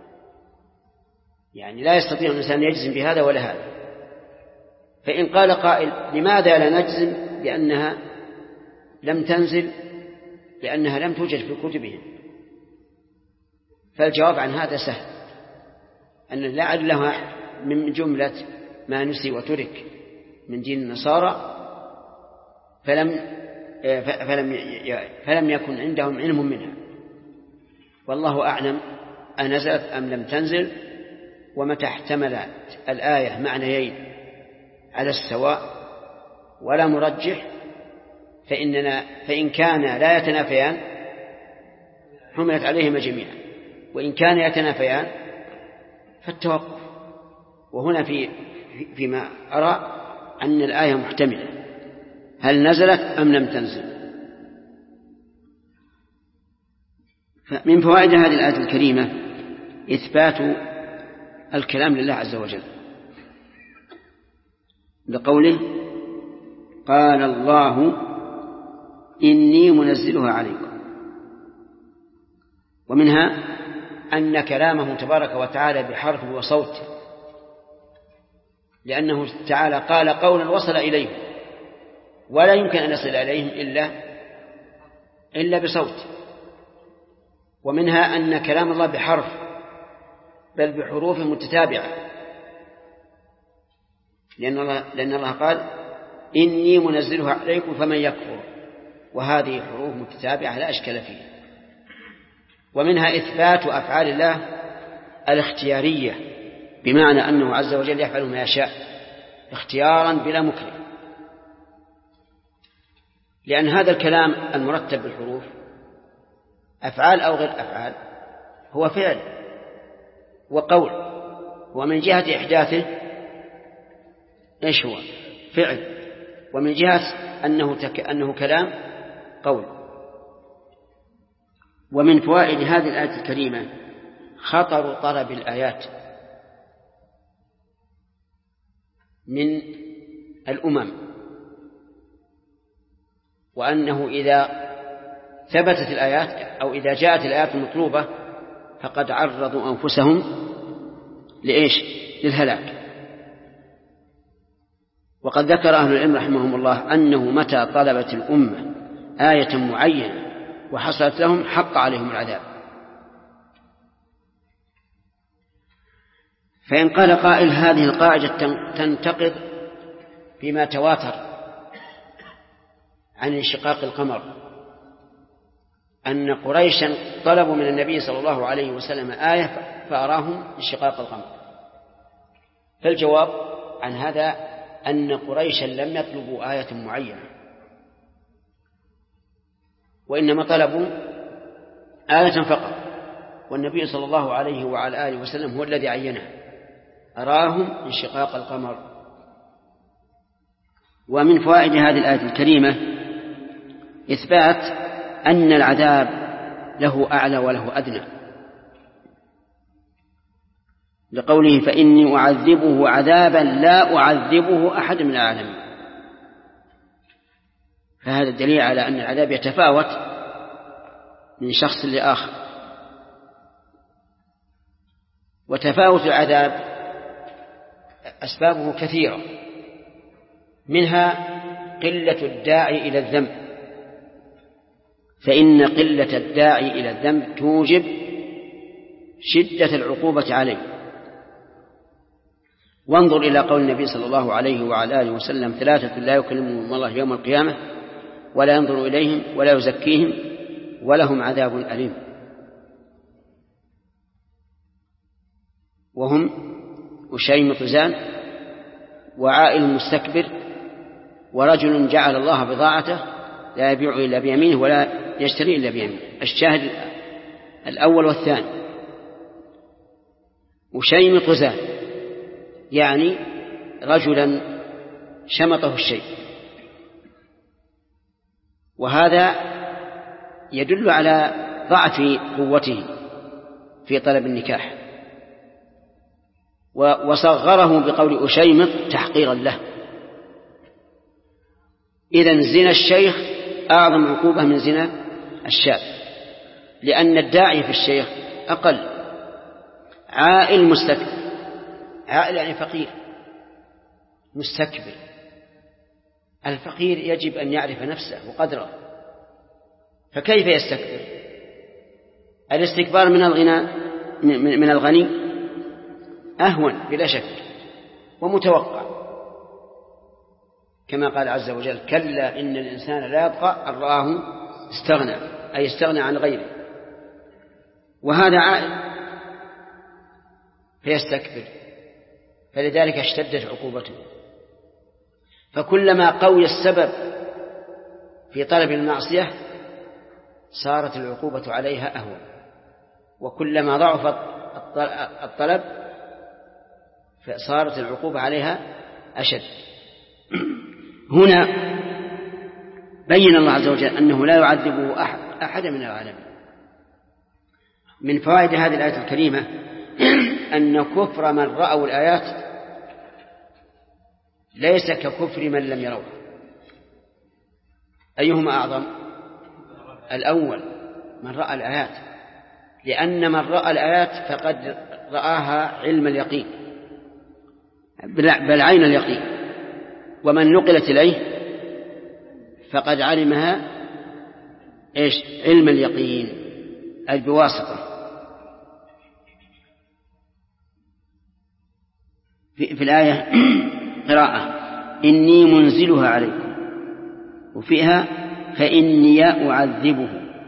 يعني لا يستطيع الإنسان يجزم بهذا ولا هذا. فإن قال قائل لماذا لا نجزم بأنها لم تنزل لأنها لم توجد في كتبهم، فالجواب عن هذا سهل، أن لعل لها من جملة ما نسي وترك من دين النصارى فلم يكن عندهم علم منها، والله أعلم أنزلت أم لم تنزل. ومتى احتملت الآية معنيين على السواء ولا مرجح فإن كان لا يتنافيان حملت عليهما جميعا، وإن كان يتنافيان فالتوقف. وهنا فيما أرى أن الآية محتملة، هل نزلت أم لم تنزل. من فوائد هذه الآية الكريمة إثبات الكلام لله عز وجل بقوله قال الله إني منزلها عليكم. ومنها أن كلامه تبارك وتعالى بحرف وصوت، لأنه تعالى قال قولا وصل إليهم ولا يمكن أن يصل إليهم إلا بصوت. ومنها أن كلام الله بحرف بل بحروف متتابعة، لأن الله قال إني منزلها عليكم فمن يكفر، وهذه حروف متتابعة لا أشكال فيها. ومنها إثبات أفعال الله الاختيارية، بمعنى أنه عز وجل يفعل ما يشاء اختيارا بلا مكره، لأن هذا الكلام المرتب بالحروف أفعال أو غير أفعال هو فعل وقول، ومن جهة إحداثه إيش هو فعل، ومن جهة أنه كلام قول. ومن فوائد هذه الآية الكريمة خطر طلب الآيات من الأمم، وأنه إذا ثبتت الآيات أو إذا جاءت الآيات المطلوبة فقد عرضوا أنفسهم لإيش؟ للهلاك. وقد ذكر أهل العلم رحمهم الله أنه متى طلبت الأمة آية معينة وحصلت لهم حق عليهم العذاب. فإن قال قائل هذه القاعدة تنتقض بما تواتر عن انشقاق القمر، أن قريشا طلبوا من النبي صلى الله عليه وسلم آية فأراهم انشقاق القمر. فالجواب عن هذا أن قريشا لم يطلبوا آية معينة، وإنما طلبوا آية فقط، والنبي صلى الله عليه وعلى آله وسلم هو الذي عينها، أراهم انشقاق القمر. ومن فوائد هذه الآية الكريمة إثبات أن العذاب له أعلى وله أدنى، لقوله فإني أعذبه عذابا لا أعذبه أحد من العالمين. فهذا الدليل على أن العذاب يتفاوت من شخص لآخر. وتفاوت العذاب أسبابه كثيرة، منها قلة الداعي إلى الذنب، فإن قلة الداعي إلى الذنب توجب شدة العقوبة عليه. وانظر إلى قول النبي صلى الله عليه وعلى آله وسلم: 3 لا يكلمهم الله يوم القيامة ولا ينظر إليهم ولا يزكيهم ولهم عذاب أليم. وهم أشيمط زان، وعائل مستكبر، ورجل جعل الله بضاعته لا يبيع إلا بيمينه ولا يشتري إلا بيمينه. الشاهد الأول والثاني. أشيمط زان يعني رجلا شمطه الشيء، وهذا يدل على ضعف قوته في طلب النكاح، وصغره بقول أشيمط تحقيرا له. إذن زنا الشيخ أعظم عقوبة من زنا الشاب، لأن الداعي في الشيخ أقل. عائل مستكبر، عائل يعني فقير مستكبر. الفقير يجب أن يعرف نفسه وقدره، فكيف يستكبر؟ الاستكبار من الغني أهون بلا شك ومتوقع، كما قال عز وجل: كلا إن الإنسان لا يطغى أن رآه استغنى، أي استغنى عن غيره. وهذا عائل فيستكبر، فلذلك اشتدت عقوبته. فكلما قوي السبب في طلب المعصية صارت العقوبة عليها أهون، وكلما ضعف الطلب فصارت العقوبة عليها أشد. هنا بين الله عز وجل أنه لا يعذبه أحد من العالمين. من فوائد هذه الآية الكريمة أن كفر من رأوا الآيات ليس ككفر من لم يروه. أيهما أعظم؟ الأول، من رأى الآيات، لأن من رأى الآيات فقد رآها علم اليقين، بل عين اليقين، ومن نقلت إليه فقد علمها علم اليقين، أي بواسطة. في الآية قراءة: إني منزلها عليكم، وفيها فإني أعذبه.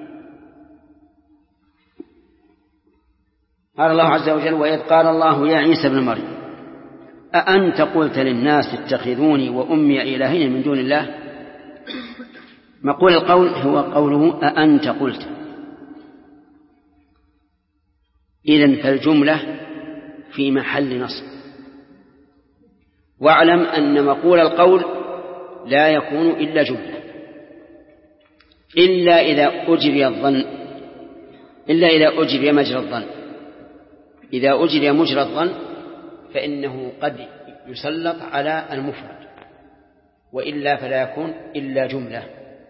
قال الله عز وجل: وإذ قال الله يا عيسى ابن مريم أأنت قلت للناس اتخذوني وأمي إلهين من دون الله؟ مقول القول هو قوله أأنت قلت. إذن فالجملة في محل نصب. واعلم أن مقول القول لا يكون إلا جملة، إلا إذا أجري مجرى الظن. إذا أجري مجرى الظن فإنه قد يسلط على المفرد، وإلا فلا يكون إلا جملة.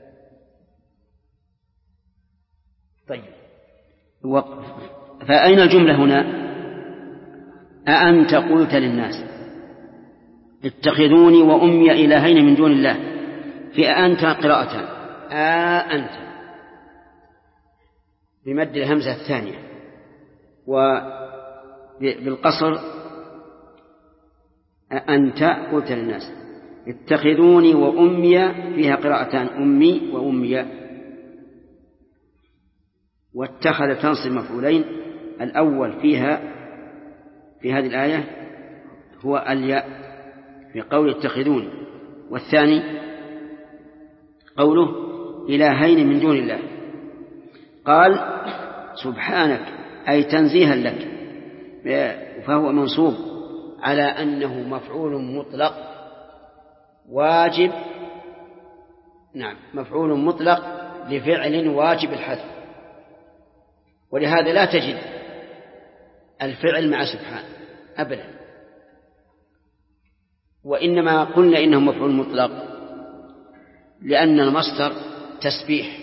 طيب، فأين الجملة هنا؟ أأنت قلت للناس اتخذوني وأمي إلهين من دون الله. في أأنت قراءتان: أأنت بمد الهمزة الثانية، وبالقصر أأنت قلت للناس. اتخذوني وأمي فيها قراءتان: أمي وأمي. واتخذ تنصب مفعولين، الأول فيها في هذه الآية هو الياء في قول اتخذوني، والثاني قوله إلهين من دون الله. قال سبحانك أي تنزيها لك، فهو منصوب على أنه مفعول مطلق واجب. نعم، مفعول مطلق لفعل واجب الحذف، ولهذا لا تجد الفعل مع سبحان أبدا، وإنما قلنا إنه مفعول مطلق لأن المصدر تسبيح،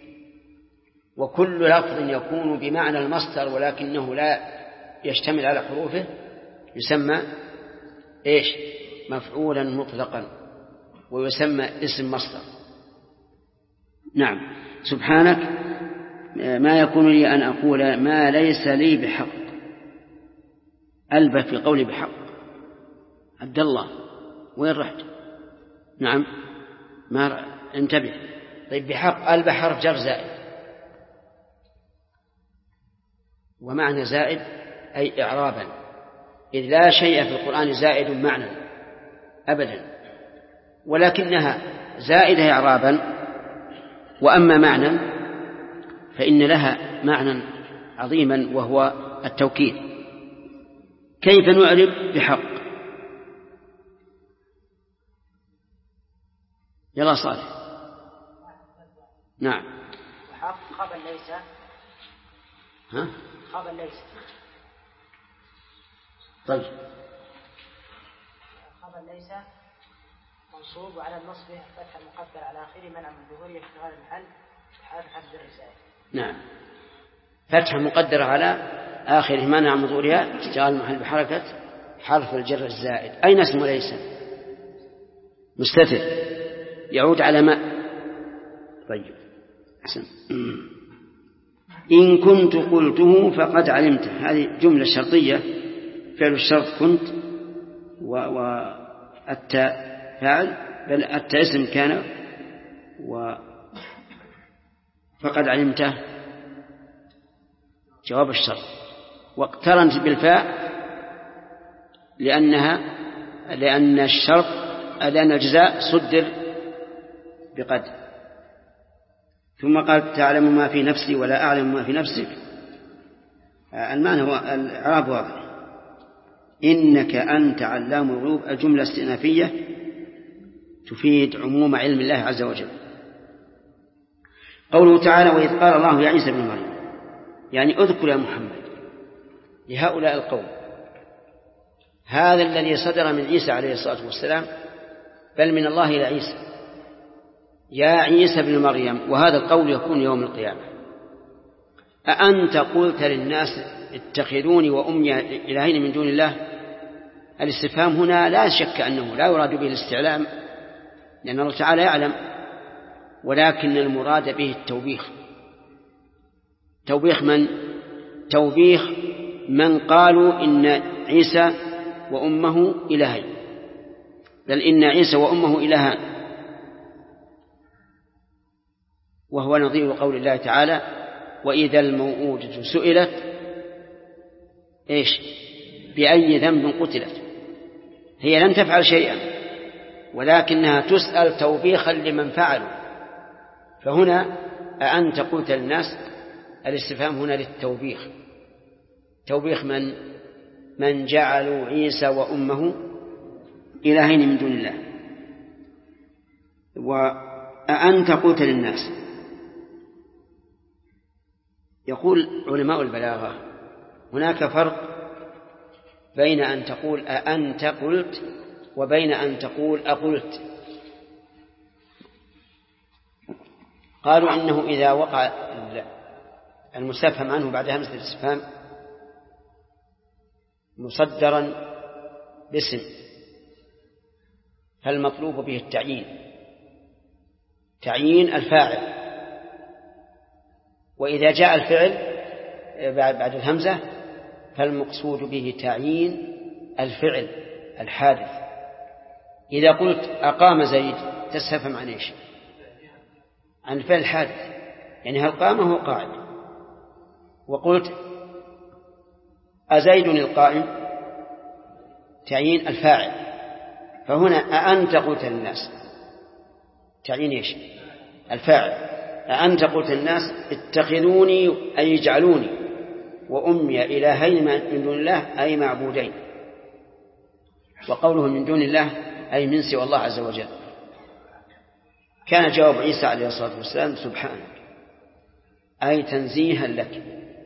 وكل لفظ يكون بمعنى المصدر ولكنه لا يشتمل على حروفه يسمى إيش؟ مفعولا مطلقا، ويسمى اسم مصدر. نعم. سبحانك ما يكون لي أن أقول ما ليس لي بحق. ألبى في قولي بحق. عبد الله وين رحت؟ نعم ما انتبه. طيب بحق ألبى حرف جر زائد، ومعنى زائد أي إعرابا، إذ لا شيء في القرآن زائد معنى أبدا، ولكنها زائدة إعرابا، وأما معنى فإن لها معنى عظيما وهو التوكيد. كيف نعرب بحق؟ يلا صالح. نعم. وحق خبر ليس. ها؟ خبر ليس. طيب. خبر ليس منصوب وعلى النصب فتح مقدر على آخره منع من ظهوره في غير المحل حرف حفظ الرسالة. نعم. فتح مقدر على آخره منع من ظهورها اشتغال المحل بحركة حرف الجر الزائد. أين اسم ليس؟ مستتر يعود على ما. طيب أحسن. إن كنت قلته فقد علمته، هذه جملة شرطية فعل الشرط كنت، والتاء فاعل، بل التاء اسم كان، فقد علمته جواب الشرط، واقترنت بالفاء لأن الشرط لأن الجزاء صدر بقد. ثم قال تعلم ما في نفسي ولا أعلم ما في نفسك. المعنى هو الإعراب واضح. إنك أنت علام الغيوب الجملة استئنافية تفيد عموم علم الله عز وجل. قوله تعالى وإذ قال الله يا عيسى بن مريم، يعني اذكر يا محمد لهؤلاء القوم هذا الذي صدر من عيسى عليه الصلاة والسلام، بل من الله إلى عيسى، يا عيسى بن مريم. وهذا القول يكون يوم القيامة. أأنت قلت للناس اتخذوني وأمي إلهين من دون الله؟ الاستفهام هنا لا شك أنه لا يراد به الاستعلام، لأن الله تعالى يعلم، ولكن المراد به التوبيخ. توبيخ من؟ توبيخ من قالوا إن عيسى وأمه إلهين، بل إن عيسى وأمه إلهان، وهو نظير قول الله تعالى وإذا الموءودة سئلت إيش بأي ذنب قتلت. هي لن تفعل شيئا ولكنها تسأل توبيخا لمن فعلوا. فهنا أأنت قلت للناس، الاستفهام هنا للتوبيخ. توبيخ من جعلوا عيسى وأمه إلهين من دون الله. وأأنت قلت للناس، يقول علماء البلاغة هناك فرق بين أن تقول أأنت قلت وبين أن تقول أقلت. قالوا إنه إذا وقع المستفهم عنه بعد همزة الاستفهام مصدرا باسم فالمطلوب به التعيين، تعيين الفاعل. وإذا جاء الفعل بعد الهمزة فالمقصود به تعيين الفعل الحادث. إذا قلت أقام زيد تستفهم عن إيش؟ عن الفعل الحادث، يعني هل قام هو قاعد. وقلت أزيد القائم تعيين الفاعل. فهنا أأنت قلت للناس تعيين إيش؟ الفاعل. أأنت قلت للناس اتخذوني أي اجعلوني وأمي إلهين من دون الله أي معبودين. وقوله من دون الله أي من سوى الله عز وجل. كان جواب عيسى عليه الصلاة والسلام سبحانك، أي تنزيها لك،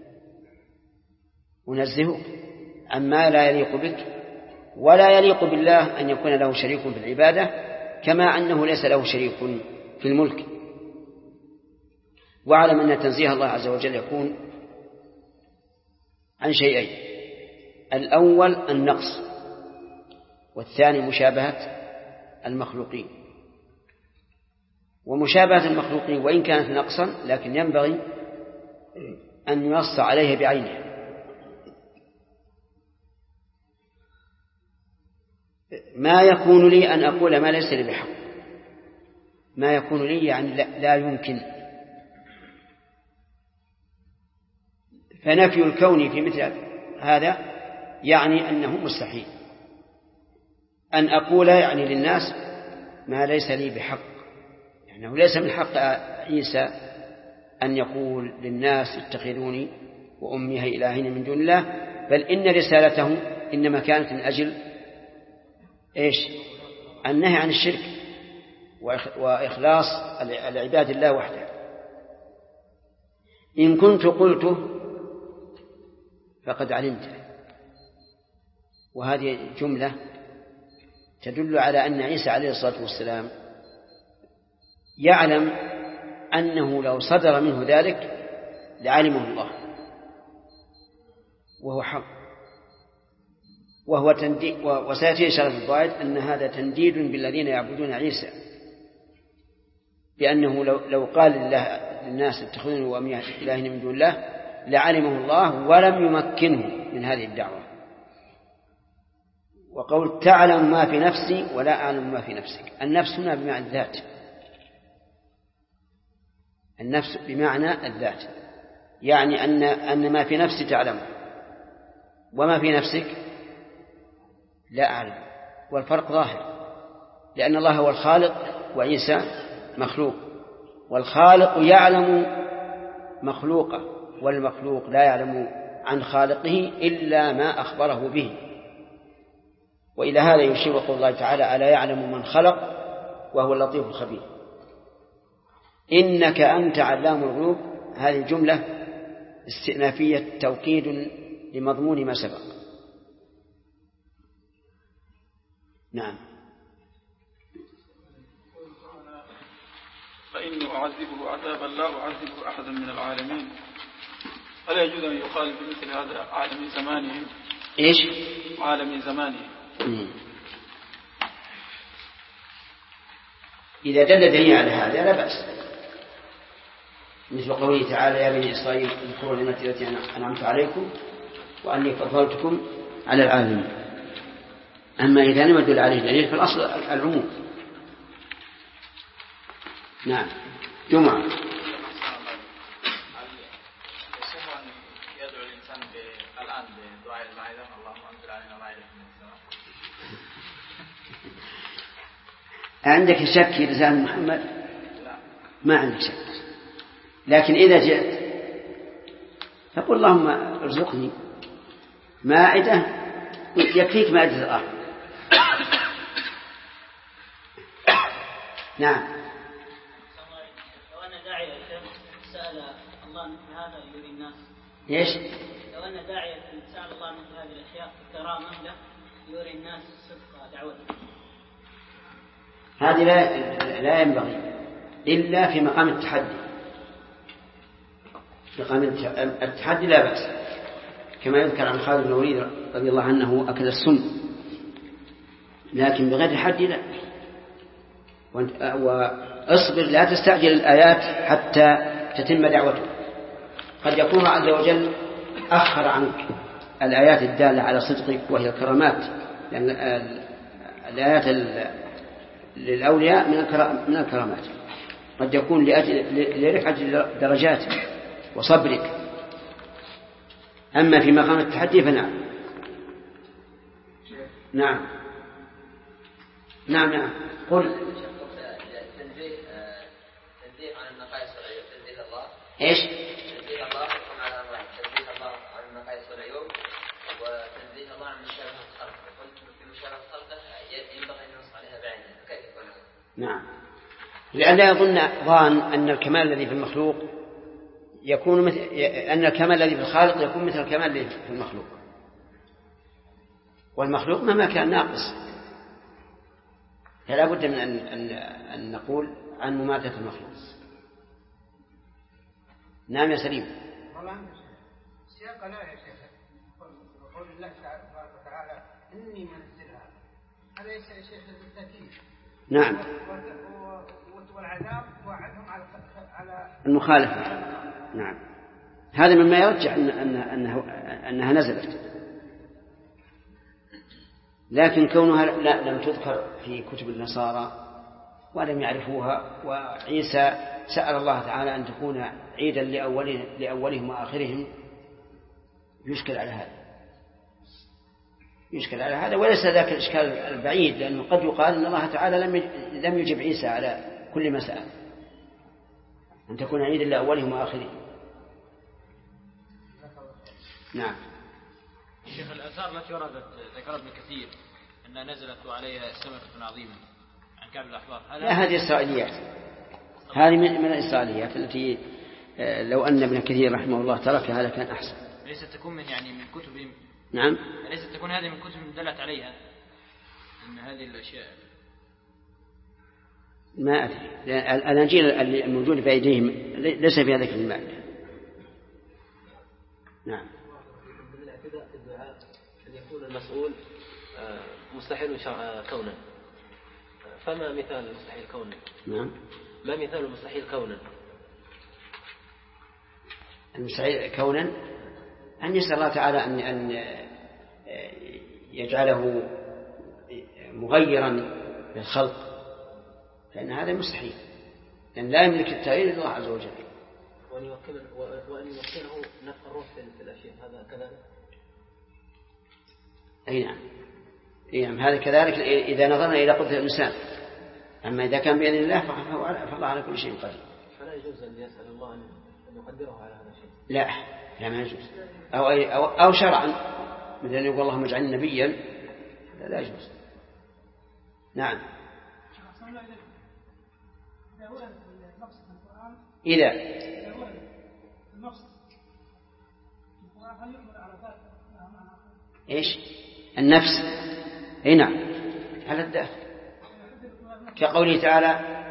ونزهك عما لا يليق بك، ولا يليق بالله أن يكون له شريك في العبادة، كما أنه ليس له شريك في الملك. واعلم أن تنزيه الله عز وجل يكون عن شيئين: الأول النقص، والثاني مشابهة المخلوقين. ومشابهة المخلوقين وإن كانت نقصا لكن ينبغي أن ينص عليها بعينها. ما يكون لي أن أقول ما ليس لي بحق، ما يكون لي يعني لا يمكن. فنفي الكون في مثل هذا يعني أنه مستحيل. أن أقول يعني للناس ما ليس لي بحق، يعني ليس من حق عيسى أن يقول للناس اتخذوني وأمي إلهين من دون الله، بل إن رسالته إنما كانت من أجل النهي عن الشرك وإخلاص العباد الله وحده. إن كنت قلته فقد علمت. وهذه جملة تدل على أن عيسى عليه الصلاة والسلام يعلم أنه لو صدر منه ذلك لعلمه الله، وهو حق. وهو تنديد، وسيأتي شرف الضائد أن هذا تنديد بالذين يعبدون عيسى، بأنه لو قال للناس اتخذوني وأمي إلهين من دون الله لعلمه الله ولم يمكنه من هذه الدعوة. وقول تعلم ما في نفسي ولا أعلم ما في نفسك، النفس هنا بمعنى الذات، النفس بمعنى الذات، يعني أن ما في نفسي تعلم وما في نفسك لا أعلم. والفرق ظاهر، لأن الله هو الخالق وعيسى مخلوق، والخالق يعلم مخلوقه والمخلوق لا يعلم عن خالقه إلا ما أخبره به. وإلى هذا يشير قول الله تعالى: ألا يعلم من خلق وهو اللطيف الخبير. إنك أنت علام الغيوب، هذه جملة استئنافية توكيد لمضمون ما سبق. نعم. فإني أعذبه عذابا لا أعذبه أحدا من العالمين. ألا يجوز أن يقال بمثل هذا عالم زمانهم؟ عالم زمانهم. إذا دل دليل على هذا لا بأس، مثل قوله تعالى: يا بني إسرائيل اذكروا نعمتي التي أنعمت عليكم وأني فضلتكم على العالمين. أما إذا لم يدل عليه دليل فالأصل العموم. نعم. جمعة. يدعو الإنسان الآن بدعاء المائدة: اللهم أنزل علينا مائدة من السماء. عندك شك في لسان محمد؟ ما عندك شك، لكن إذا جئت فقل: اللهم ارزقني مائدة يكفيك مائدة الأرض. نعم. لو أن داعية سأل الله مثل هذا يري الناس. لو أن داعية سأل الله مثل هذه الأشياء كرامة له يري الناس صدق دعوته، هذه لا ينبغي إلا في مقام التحدي. مقام التحدي لا بأس، كما يذكر عن خالد بن الوليد رضي الله عنه أكل السم، لكن بغير حد لا. واصبر، لا تستعجل الآيات حتى تتم دعوته. قد يكون عز وجل أخر عنك الآيات الدالة على صدقك وهي الكرامات، لأن الآيات للأولياء من الكرامات قد يكون لرفعة درجاتك وصبرك. أما في مقام التحدي فنعم. نعم. قل. تنزيه عن النقائص والعيوب، تنزيه الله. تنزيه الله على أمرين: تنزيه الله عن النقائص والعيوب، وتنزيه الله عن مشابهة خلقه. قلت في مشابهة خلقه ينبغي أن ينص عليها بعينها، كيف يكون هذا؟ نعم. لأن لا يظن ظان أن الكمال الذي في المخلوق يكون مثل أن الكمال الذي في الخالق يكون مثل الكمال الذي في المخلوق، والمخلوق مهما كان ناقص، فلا بد من أن نقول عن مماثلة المخلوق. نعم يا سليم. سياق لا يا شيخ قول الله تعالى إني منزلها، هذا يا شيخ بالتأكيد. نعم. والعذاب وعدهم على المخالفة. نعم، هذا مما يرجح أنها نزلت، لكن كونها لم تذكر في كتب النصارى ولم يعرفوها، وعيسى سأل الله تعالى أن تكون عيدا لأولهم وآخرهم، يشكل على هذا وليس ذاك الإشكال البعيد، لأنه قد يقال أن الله تعالى لم يجب عيسى على كل ما سأل، أن تكون عيدا لأولهم وآخرهم. نعم. شيخ، الآثار التي وردت ذكر ابن كثير أنها نزلت عليها سمكة عظيمة عن كعب الأحبار، لا، هذه إسرائيليات، هذه من الإسرائيليات التي لو أن ابن كثير رحمه الله تركها هذا كان أحسن. ليست تكون من كتب. نعم. ليست تكون هذه من كتب دلت عليها أن هذه الأشياء. ما أدري، الأناجيل الموجودة في أيديهم ليس فيها ذكر الماء. نعم. من الاعتداء في الدعاء أن يكون المسؤول مستحيل كونا، فما مثال المستحيل كونا؟ نعم. ما مثال المستحيل كونا؟ المستحيل كونا أن يسأل الله تعالى أن يجعله مغيرا للخلق، فإن هذا مستحيل، لأن لا يملك التغيير إلا الله عز وجل. وأن يمكنه نفخ الروح في الأشياء، هذا كذلك. أي نعم، هذا كذلك إذا نظرنا إلى قدرة الإنسان. أما إذا كان بإذن الله فالله على كل شيء قدير. فلا يجوز أن يسأل الله أن يقدره على هذا الشيء. لا ما يجوز. أو شرعا مثل أن يقول اللهم اجعلني نبيا، لا يجوز. نعم. إذا إيش النفس؟ أي نعم، على الذات، كقوله تعالى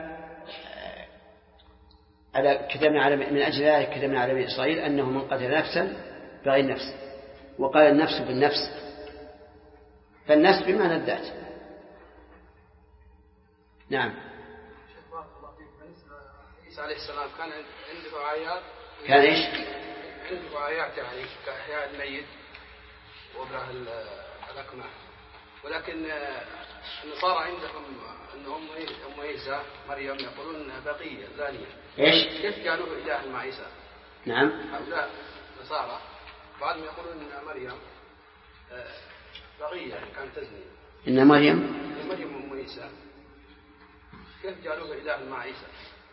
على كتبنا من أجل ذلك كتبنا على بني إسرائيل أنه من قتل نفسا بغير نفس، وقال النفس بالنفس، فالنفس بمعنى الذات. نعم. عيسى عليه السلام كان عنده آيات. كان إيش؟ عنده آيات يعني كإحياء الميت وإبراء الأكمه، ولكن النصارى عندهم أن أم عيسى مريم يقولون بقية زانية. إيش؟ كيف قالوا إله مع عيسى؟ نعم. هؤلاء النصارى بعضهم يقولون أن مريم بقية يعني كانت تزني. إن مريم أم عيسى، كيف قالوا إله مع عيسى؟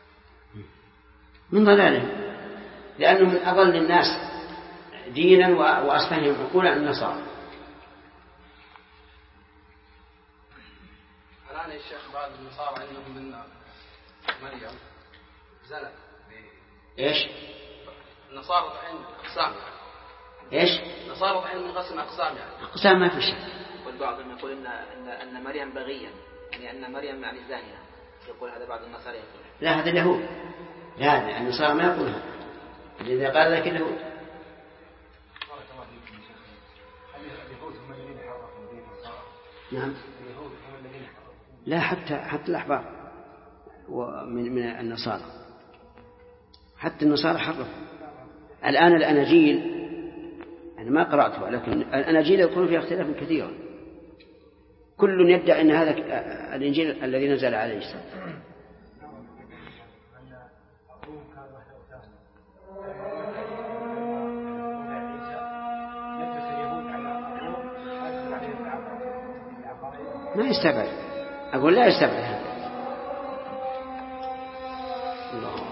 من ضلاله، لأنه من أضل الناس دينا وأصفهم عقولا النصارى. الآن يا شيخ بعض النصارى عندهم من مريم زنت. إيش؟ النصارى الحين أقسام يعني. إيش؟ النصارى الحين منقسم أقسام يعني. أقسام ما في شيء. والبعض يقول أن مريم بغيا، يعني أن مريم يعني زانية، يقول هذا بعض النصارى يقول. لا، هذا اليهود. لا، النصارى ما يقولها، إذا قال ذلك اليهود. نعم. لا، حتى الأحبار من النصارى، حتى النصارى حرفوا. الآن الأناجيل أنا ما قرأتها، لكن الأناجيل يكون فيها اختلاف كثير، كل يدعي أن هذا الإنجيل الذي نزل على عيسى. ما يستبعد، أقول لا يستبعد هذا. الله.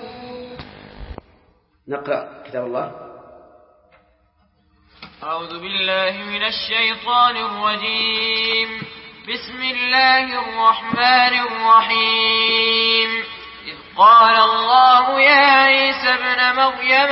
نقرأ كتاب الله. أعوذ بالله من الشيطان الرجيم. بسم الله الرحمن الرحيم. إذ قال الله يا عيسى ابن مريم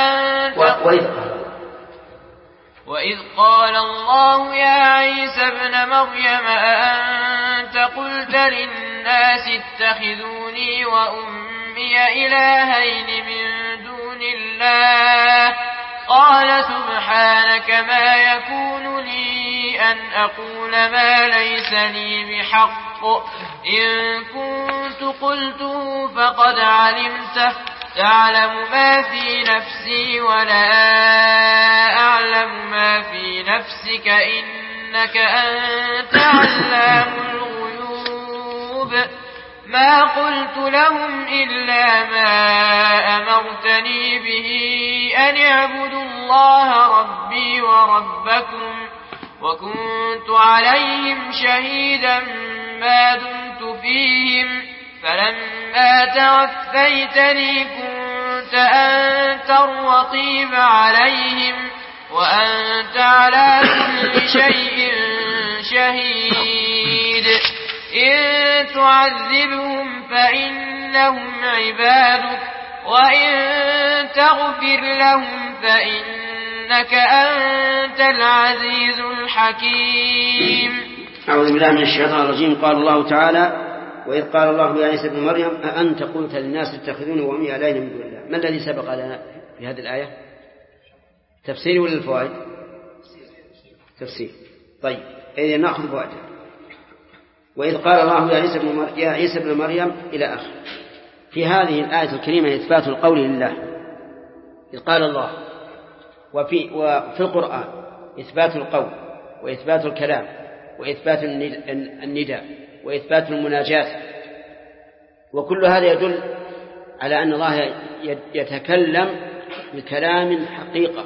وإذ قال الله يا عيسى ابن مريم أأنت قلت للناس اتخذوني وأمي إلهين من دون الله قال سبحانك ما يكون لي أن أقول ما ليس لي بحق إن كنت قلته فقد علمته تعلم ما في نفسي ولا أعلم ما في نفسك إنك أنت علام الغيوب ما قلت لهم إلا ما أمرتني به أن اعبدوا الله ربي وربكم وكنت عليهم شهيدا ما دمت فيهم فلما توفيتني كنت أنت الرقيب عليهم وأنت على كل شيء شهيد إن تعذبهم فإنهم عبادك وإن تغفر لهم فإنك أنت العزيز الحكيم. أعوذ بالله من الشيطان الرجيم. قال الله تعالى وإذ قال الله يا عيسى ابن مريم أأنت قلت للناس اتخذوني وأمي إلهين من دون الله. ما الذي سبق لنا في هذه الآية؟ تفسير ولا الفوائد؟ تفسير. طيب إذا نأخذ فوائد. وإذ قال الله يا عيسى ابن مريم إلى آخر. في هذه الآية الكريمة إثبات القول لله إذ قال الله، وفي القرآن إثبات القول وإثبات الكلام وإثبات النداء وإثبات المناجاة، وكل هذا يدل على أن الله يتكلم بكلام حقيقة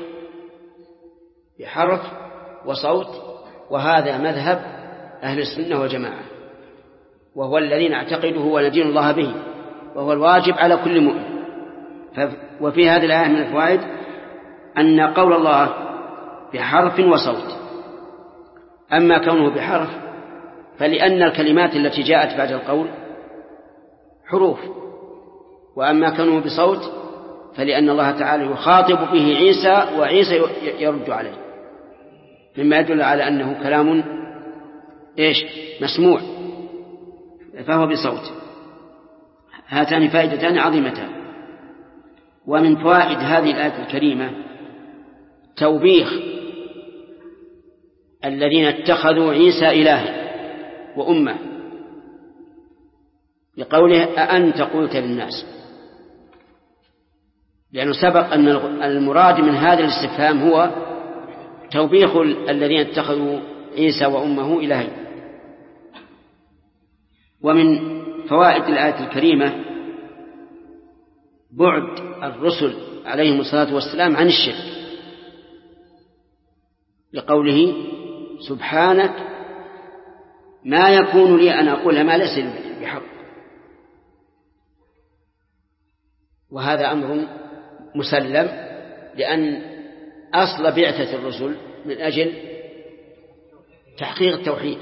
بحرف وصوت، وهذا مذهب أهل السنة والجماعة، وهو الذي نعتقده وندين الله به، وهو الواجب على كل مؤمن. وفي هذه الآية من الفوائد أن قول الله بحرف وصوت. أما كونه بحرف فلأن الكلمات التي جاءت بعد القول حروف، وأما كونه بصوت فلأن الله تعالى يخاطب به عيسى وعيسى يرد عليه، مما يدل على أنه كلام مسموع، فهو بصوت. هاتان فائدتان عظيمتان. ومن فوائد هذه الآية الكريمة توبيخ الذين اتخذوا عيسى إلها وأمه، لقوله أأنت قلت للناس، لأنه سبق أن المراد من هذا الاستفهام هو توبيخ الذين اتخذوا عيسى وأمه إلهين. ومن فوائد الآية الكريمة بعد الرسل عليهم الصلاة والسلام عن الشرك، لقوله سبحانك ما يكون لي أن أقول ما ليس لي بحق. وهذا أمر مسلم، لأن أصل بعثة الرسل من أجل تحقيق التوحيد.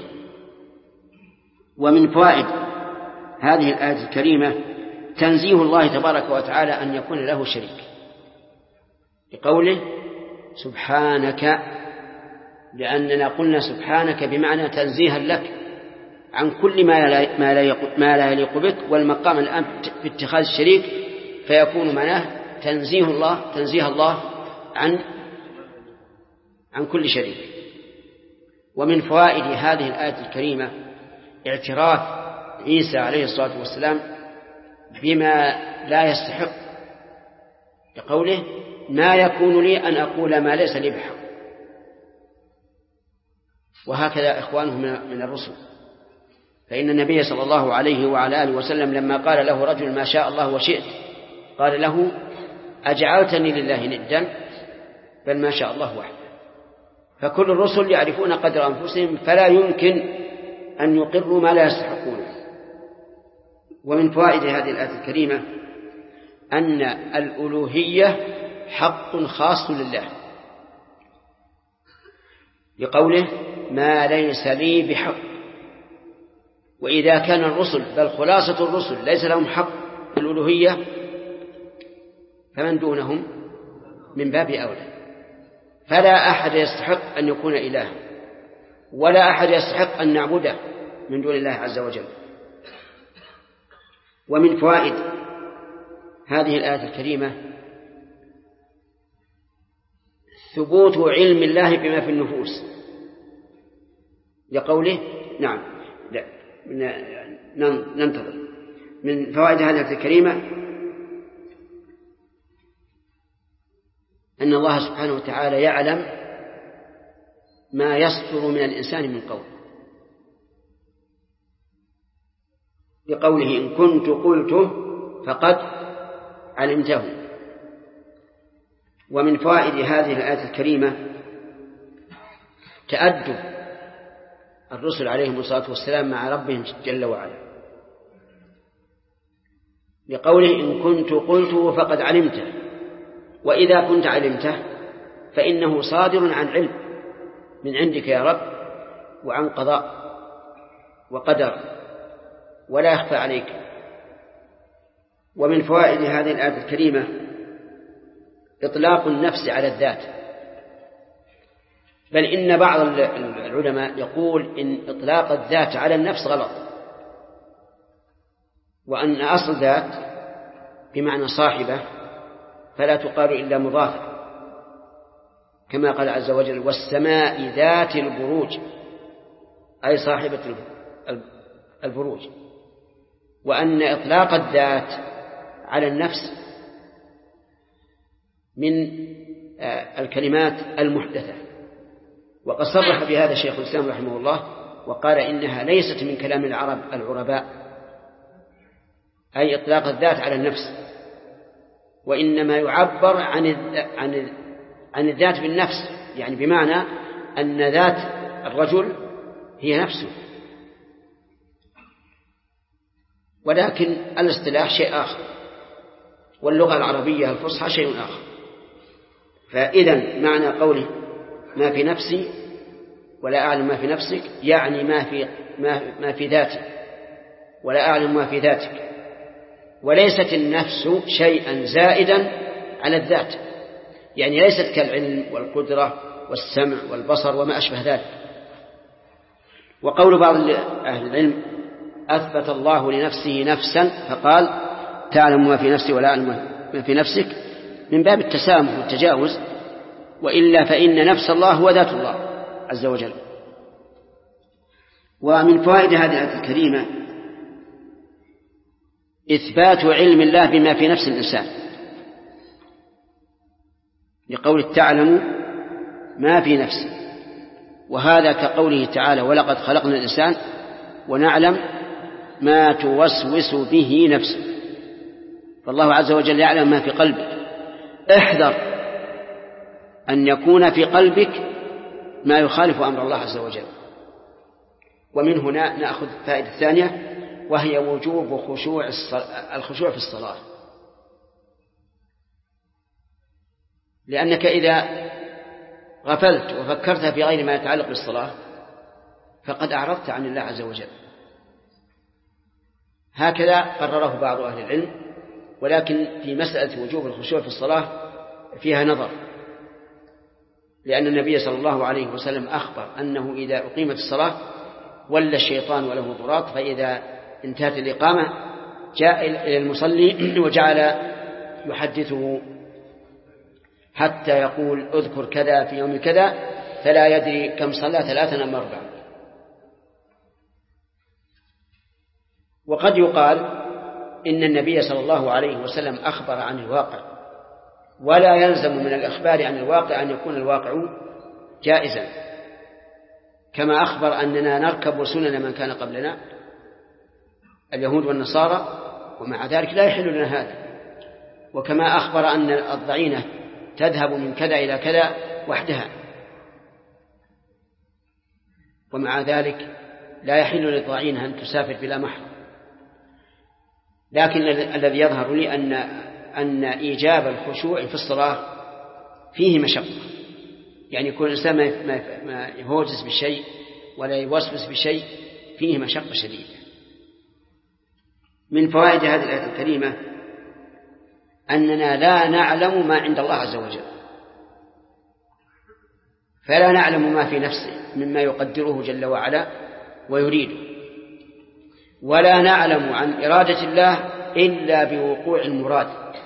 ومن فوائد هذه الآية الكريمة تنزيه الله تبارك وتعالى أن يكون له شريك، لقوله سبحانك، لأننا قلنا سبحانك بمعنى تنزيها لك عن كل ما لا يليق بك، والمقام الآن في اتخاذ الشريك، فيكون معناه تنزيه الله عن كل شريك. ومن فوائد هذه الآية الكريمة اعتراف عيسى عليه الصلاة والسلام بما لا يستحق، لقوله ما يكون لي أن أقول ما ليس لي بحق. وهكذا إخوانه من الرسل، فإن النبي صلى الله عليه وعلى آله وسلم لما قال له رجل ما شاء الله وشئت قال له أجعلتني لله ندا بل ما شاء الله وحده. فكل الرسل يعرفون قدر أنفسهم، فلا يمكن أن يقروا ما لا يستحقونه. ومن فوائد هذه الآية الكريمة أن الألوهية حق خاص لله، لقوله ما ليس لي بحق. وإذا كان الرسل بل خلاصة الرسل ليس لهم حق في الألوهية فمن دونهم من باب أولى. فلا أحد يستحق أن يكون إلها ولا أحد يستحق أن نعبده من دون الله عز وجل. ومن فوائد هذه الآية الكريمة ثبوت علم الله بما في النفوس لقوله نعم لا ننتظر. من فوائد هذه الآية الكريمة أن الله سبحانه وتعالى يعلم ما يصدر من الإنسان من قول، بقوله إن كنت قلته فقد علمته. ومن فوائد هذه الآية الكريمة تأدب الرسل عليهم الصلاة والسلام مع ربهم جل وعلا، بقوله إن كنت قلته فقد علمته. وإذا كنت علمته فإنه صادر عن علم من عندك يا رب وعن قضاء وقدر ولا يخفى عليك. ومن فوائد هذه الآية الكريمة إطلاق النفس على الذات، بل إن بعض العلماء يقول إن إطلاق الذات على النفس غلط، وأن أصل ذات بمعنى صاحبة فلا تقال إلا مضافة، كما قال عز وجل والسماء ذات البروج، أي صاحبة البروج. وأن إطلاق الذات على النفس من الكلمات المحدثة، وقد صرح بهذا الشيخ الإسلام رحمه الله وقال إنها ليست من كلام العرب العرباء، أي إطلاق الذات على النفس، وإنما يعبر عن الذات بالنفس، يعني بمعنى أن ذات الرجل هي نفسه، ولكن الاصطلاح شيء آخر، واللغة العربية الفصحى شيء آخر. فإذا معنى قوله ما في نفسي ولا أعلم ما في نفسك يعني ما في ذاتي ولا أعلم ما في ذاتك، وليست النفس شيئا زائدا على الذات، يعني ليست كالعلم والقدرة والسمع والبصر وما أشبه ذلك. وقول بعض أهل العلم أثبت الله لنفسه نفسا فقال تعلم ما في نفسي ولا أعلم ما في نفسك من باب التسامح والتجاوز، وإلا فإن نفس الله هو ذات الله عز وجل. ومن فوائد هذه الآية الكريمة إثبات علم الله بما في نفس الإنسان، لقول تعلم ما في نفسي، وهذا كقوله تعالى ولقد خلقنا الإنسان ونعلم ما توسوس به نفسه، فالله عز وجل يعلم ما في قلبك. احذر أن يكون في قلبك ما يخالف أمر الله عز وجل. ومن هنا نأخذ فائدة ثانية، وهي وجوب الخشوع في الصلاة، لأنك إذا غفلت وفكرت في غير ما يتعلق بالصلاة فقد أعرضت عن الله عز وجل. هكذا قرره بعض أهل العلم، ولكن في مسألة وجوب الخشوع في الصلاة فيها نظر، لأن النبي صلى الله عليه وسلم أخبر أنه إذا أقيمت الصلاة ولى الشيطان وله ضراط، فإذا انتهت الإقامة جاء إلى المصلي وجعل يحدثه حتى يقول اذكر كذا في يوم كذا، فلا يدري كم صلى 3 أم 4. وقد يقال إن النبي صلى الله عليه وسلم أخبر عن الواقع، ولا يلزم من الإخبار عن الواقع أن يكون الواقع جائزا، كما أخبر أننا نركب سنن من كان قبلنا اليهود والنصارى، ومع ذلك لا يحل لنا هذا، وكما أخبر أن الضعينة تذهب من كذا إلى كذا وحدها، ومع ذلك لا يحل للضعينة أن تسافر بلا محرم. لكن الذي يظهر لي أن إيجاب الخشوع في الصلاة فيه مشقة، يعني يكون الإنسان ما يهوجس بشيء ولا يوسوس بشيء، فيه مشقة شديدة. من فوائد هذه الآية الكريمة أننا لا نعلم ما عند الله عز وجل، فلا نعلم ما في نفسه مما يقدره جل وعلا ويريده، ولا نعلم عن إرادة الله إلا بوقوع المراد.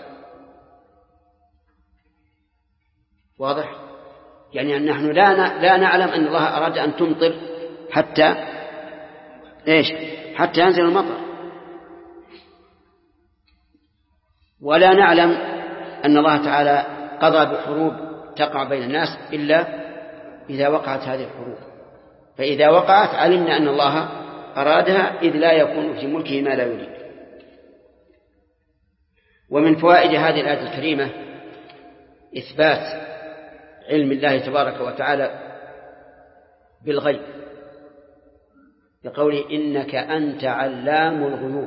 واضح؟ يعني أن نحن لا نعلم أن الله أراد أن تمطر حتى ينزل المطر، ولا نعلم أن الله تعالى قضى بحروب تقع بين الناس إلا إذا وقعت هذه الحروب، فإذا وقعت علمنا أن الله أرادها، إذ لا يكون في ملكه ما لا يريد. ومن فوائد هذه الآية الكريمة إثبات علم الله تبارك وتعالى بالغيب، بقوله إنك أنت علام الغيوب.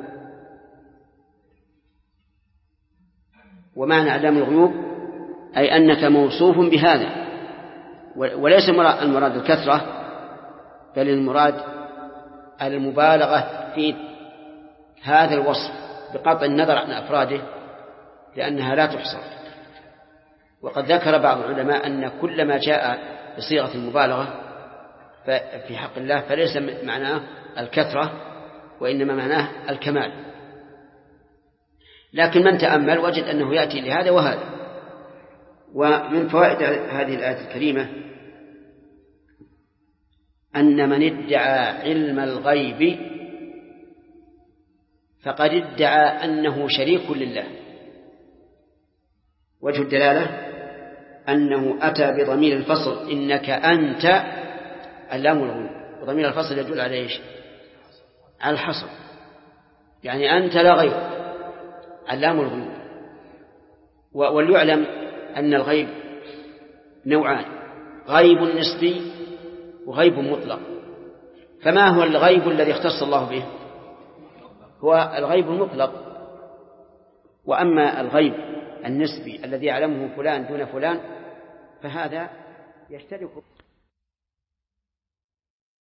ومعنى علام الغيوب أي أنك موصوف بهذا، وليس المراد الكثرة، بل المراد المبالغة في هذا الوصف بقطع النظر عن أفراده لأنها لا تحصر. وقد ذكر بعض العلماء أن كل ما جاء بصيغة المبالغة في حق الله فليس معناه الكثرة، وإنما معناه الكمال. لكن من تأمل وجد أنه يأتي لهذا وهذا. ومن فوائد هذه الآية الكريمة أن من ادعى علم الغيب فقد ادعى أنه شريك لله. وجه الدلالة أنه أتى بضمير الفصل إنك أنت علام الغيوب، وضمير الفصل يدل على إيش؟ على الحصر، يعني أنت لا غير علام الغيوب. وليعلم أن الغيب نوعان: غيب نسبي وغيب مطلق. فما هو الغيب الذي اختص الله به؟ هو الغيب المطلق. وأما الغيب النسبي الذي يعلمه فلان دون فلان فهذا يشترك